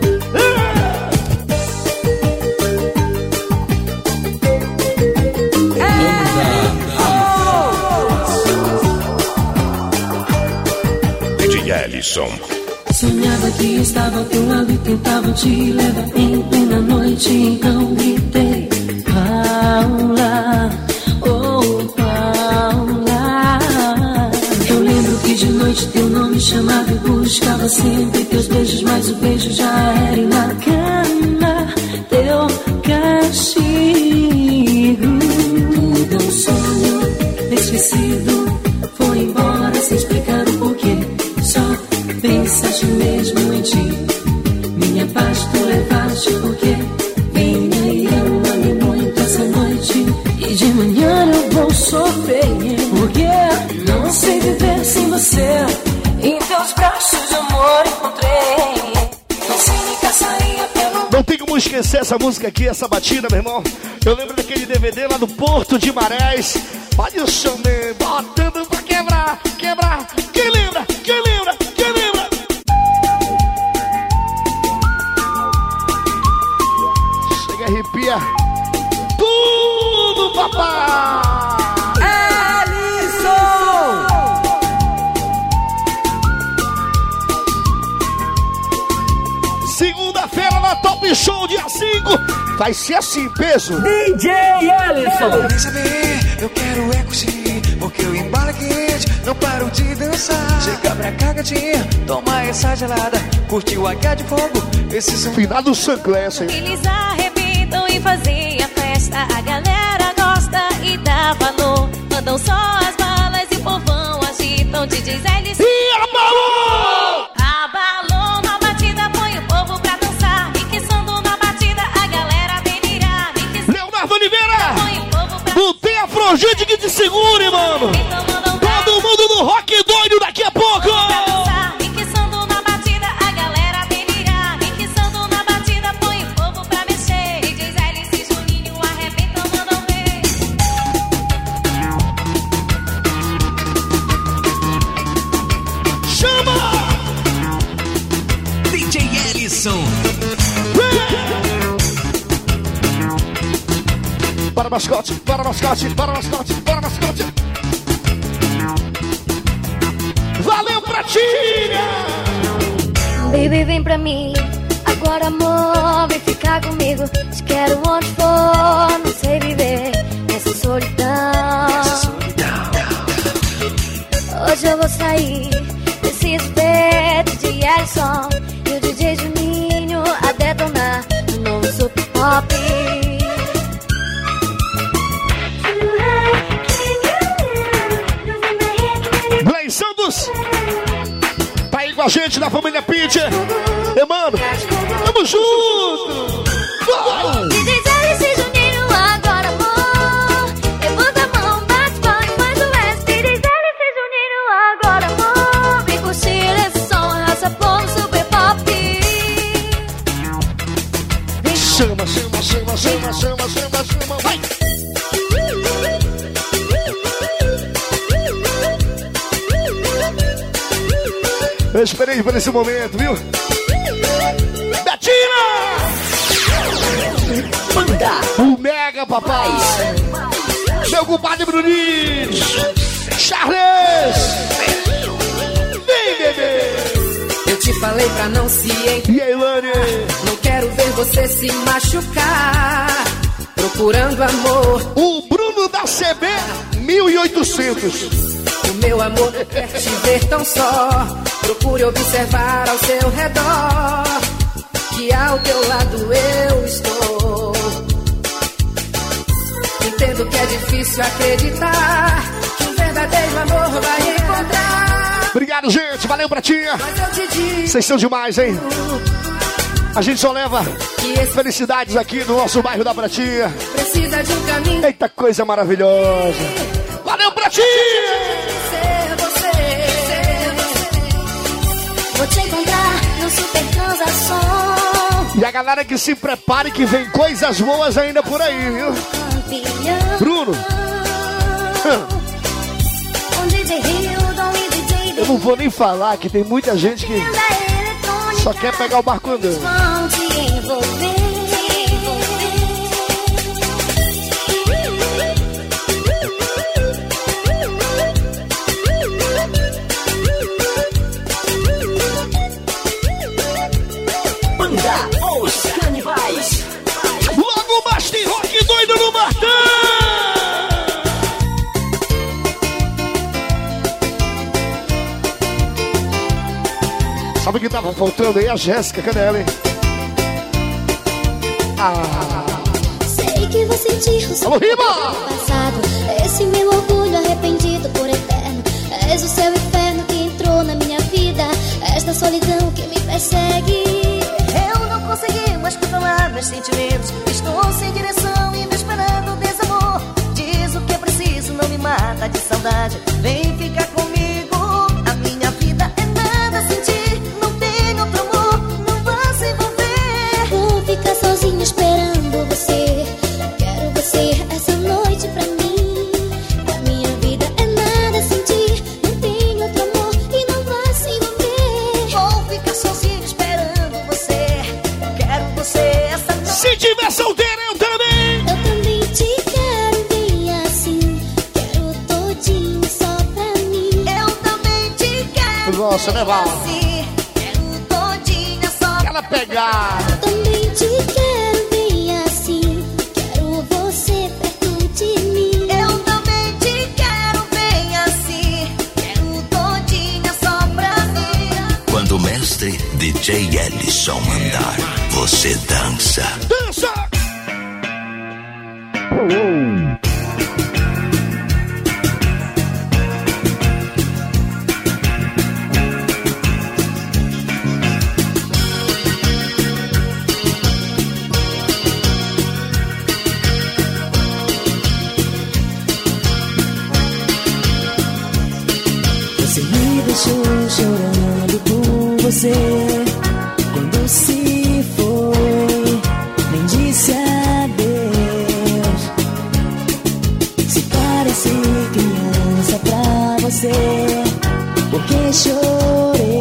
DJ Ellison. Sonhava que estava ao teu lado e tentava te levar em plena noite. Então gritei, Paula, oh Paula. Eu lembro que de noite teu nome chamava e buscava sempre teus beijos, mas o beijo já era na cama. Teu castigo, tudo é um sonho esquecido. Foi embora sem explicar o porquê. Só pensaste mesmo em ti. Minha paz tu levaste porque vinha e eu amei muito essa noite. E de manhã eu vou sofrer porque não sei viver sem você. Em teus braços amor encontrei. Não sei nem caçaria pelo... Não tem como esquecer essa música aqui, essa batida, meu irmão. Eu lembro daquele DVD lá do Porto de Marés. Olha o showman botando pra quebrar, quebrar. Quem lembra? Quem lembra? Quem lembra? Chega, arrepia tudo, papai. Ellison. Segunda-feira na Top Show, dia 5. Vai ser assim, peso. DJ Ellison. Quer saber? Eu quero é curtir, porque o embalo é quente, não paro de dançar. Chega pra cá, gatinha, toma essa gelada, curte o AK de fogo, esse som. Finado Sanclessa, hein? Eles arrebentam e fazem a festa. A galera gosta e dá valor. Mandam só as balas e o povão agitam. DJs Ellison. E abalou! Abalou na batida, põe o povo pra dançar. Enqueçando na batida, a galera delirar. Leonardo Oliveira! Não tem Afrodite que te segure, mano! Todo mundo no rock doido daqui a pouco! chama! DJ Ellison. Para mascote, para mascote, para mascote, para mascote. Valeu, Pratinha! Baby, vem pra mim. Agora, amor, vem ficar comigo. Te quero onde for, não sei viver nessa solidão. Hoje eu vou sair, preciso ver DJ Ellison e o DJ Juninho a detonar no novo Super Pop. Blaine Santos tá aí com a gente da família Pitcher. Mano, tamo junto! DJ Ellison e Juninho agora, amor. Levanta a mão, bate palma e faz o S. DJ Ellison e Juninho agora, amor. Vem curtir esse som, arrasa pão Super Pop. Chama, chama, chama, chama, chama, chama, chama, vai! Eu esperei por esse momento, viu? Betina! O Mega, papai! Meu compadre Bruninho! Charles! Vem, bebê! Eu te falei pra não se E aí, Lani? Não quero ver você se machucar, procurando amor. O Bruno da CB 1800. O meu amor não quer te ver tão só. Procure observar ao seu redor, que ao teu lado eu estou. Entendo que é difícil acreditar que um verdadeiro amor vai encontrar. Obrigado, gente. Valeu, Pratinha. Mas eu te digo, vocês são demais, hein? A gente só leva felicidades aqui no nosso bairro da Pratinha. Precisa de um caminho. Eita, coisa maravilhosa. Valeu, Pratinha! Vou te encontrar no Super Transação. E a galera que se prepare que vem coisas boas ainda por aí, viu? Bruno. Eu não vou nem falar que tem muita gente que só quer pegar o barco andando. Vão te envolver. Os Canibais. Logo mais tem rock doido no Martão. Sabe o que tava faltando aí? A Jéssica, cadê ela, hein? Sei que vou sentir o seu passado. Esse meu orgulho arrependido por eterno. És o seu inferno que entrou na minha vida. Esta solidão que me persegue. Eu não consegui mais controlar meus sentimentos. Estou sem direção e me esperando o desamor. Diz o que é preciso, não me mata de saudade. Vem ficar comigo. A minha vida é nada sem ti. Não tenho outro amor, não vá se envolver. Vou ficar sozinha esperando você. Quero você essa noite pra mim. A minha vida é nada sem ti. Não tenho outro amor e não vá se envolver. Vou ficar sozinha esperando você. Quero você essa noite. Se tiver solteira, eu também. Eu também te quero bem assim. Quero todinho só pra mim. Eu também te quero. Nossa, né, Val? Assim. Quero todinha só pra ela pegar. Eu também te quero bem assim. Quero você perto de mim. Eu também te quero bem assim. Quero todinha só pra mim. Quando o mestre DJ Ellison mandar, você dança. Dança! Você me deixou chorando por você. Quando se foi, nem disse adeus. Se parece criança pra você, porque chorei.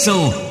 Ellison.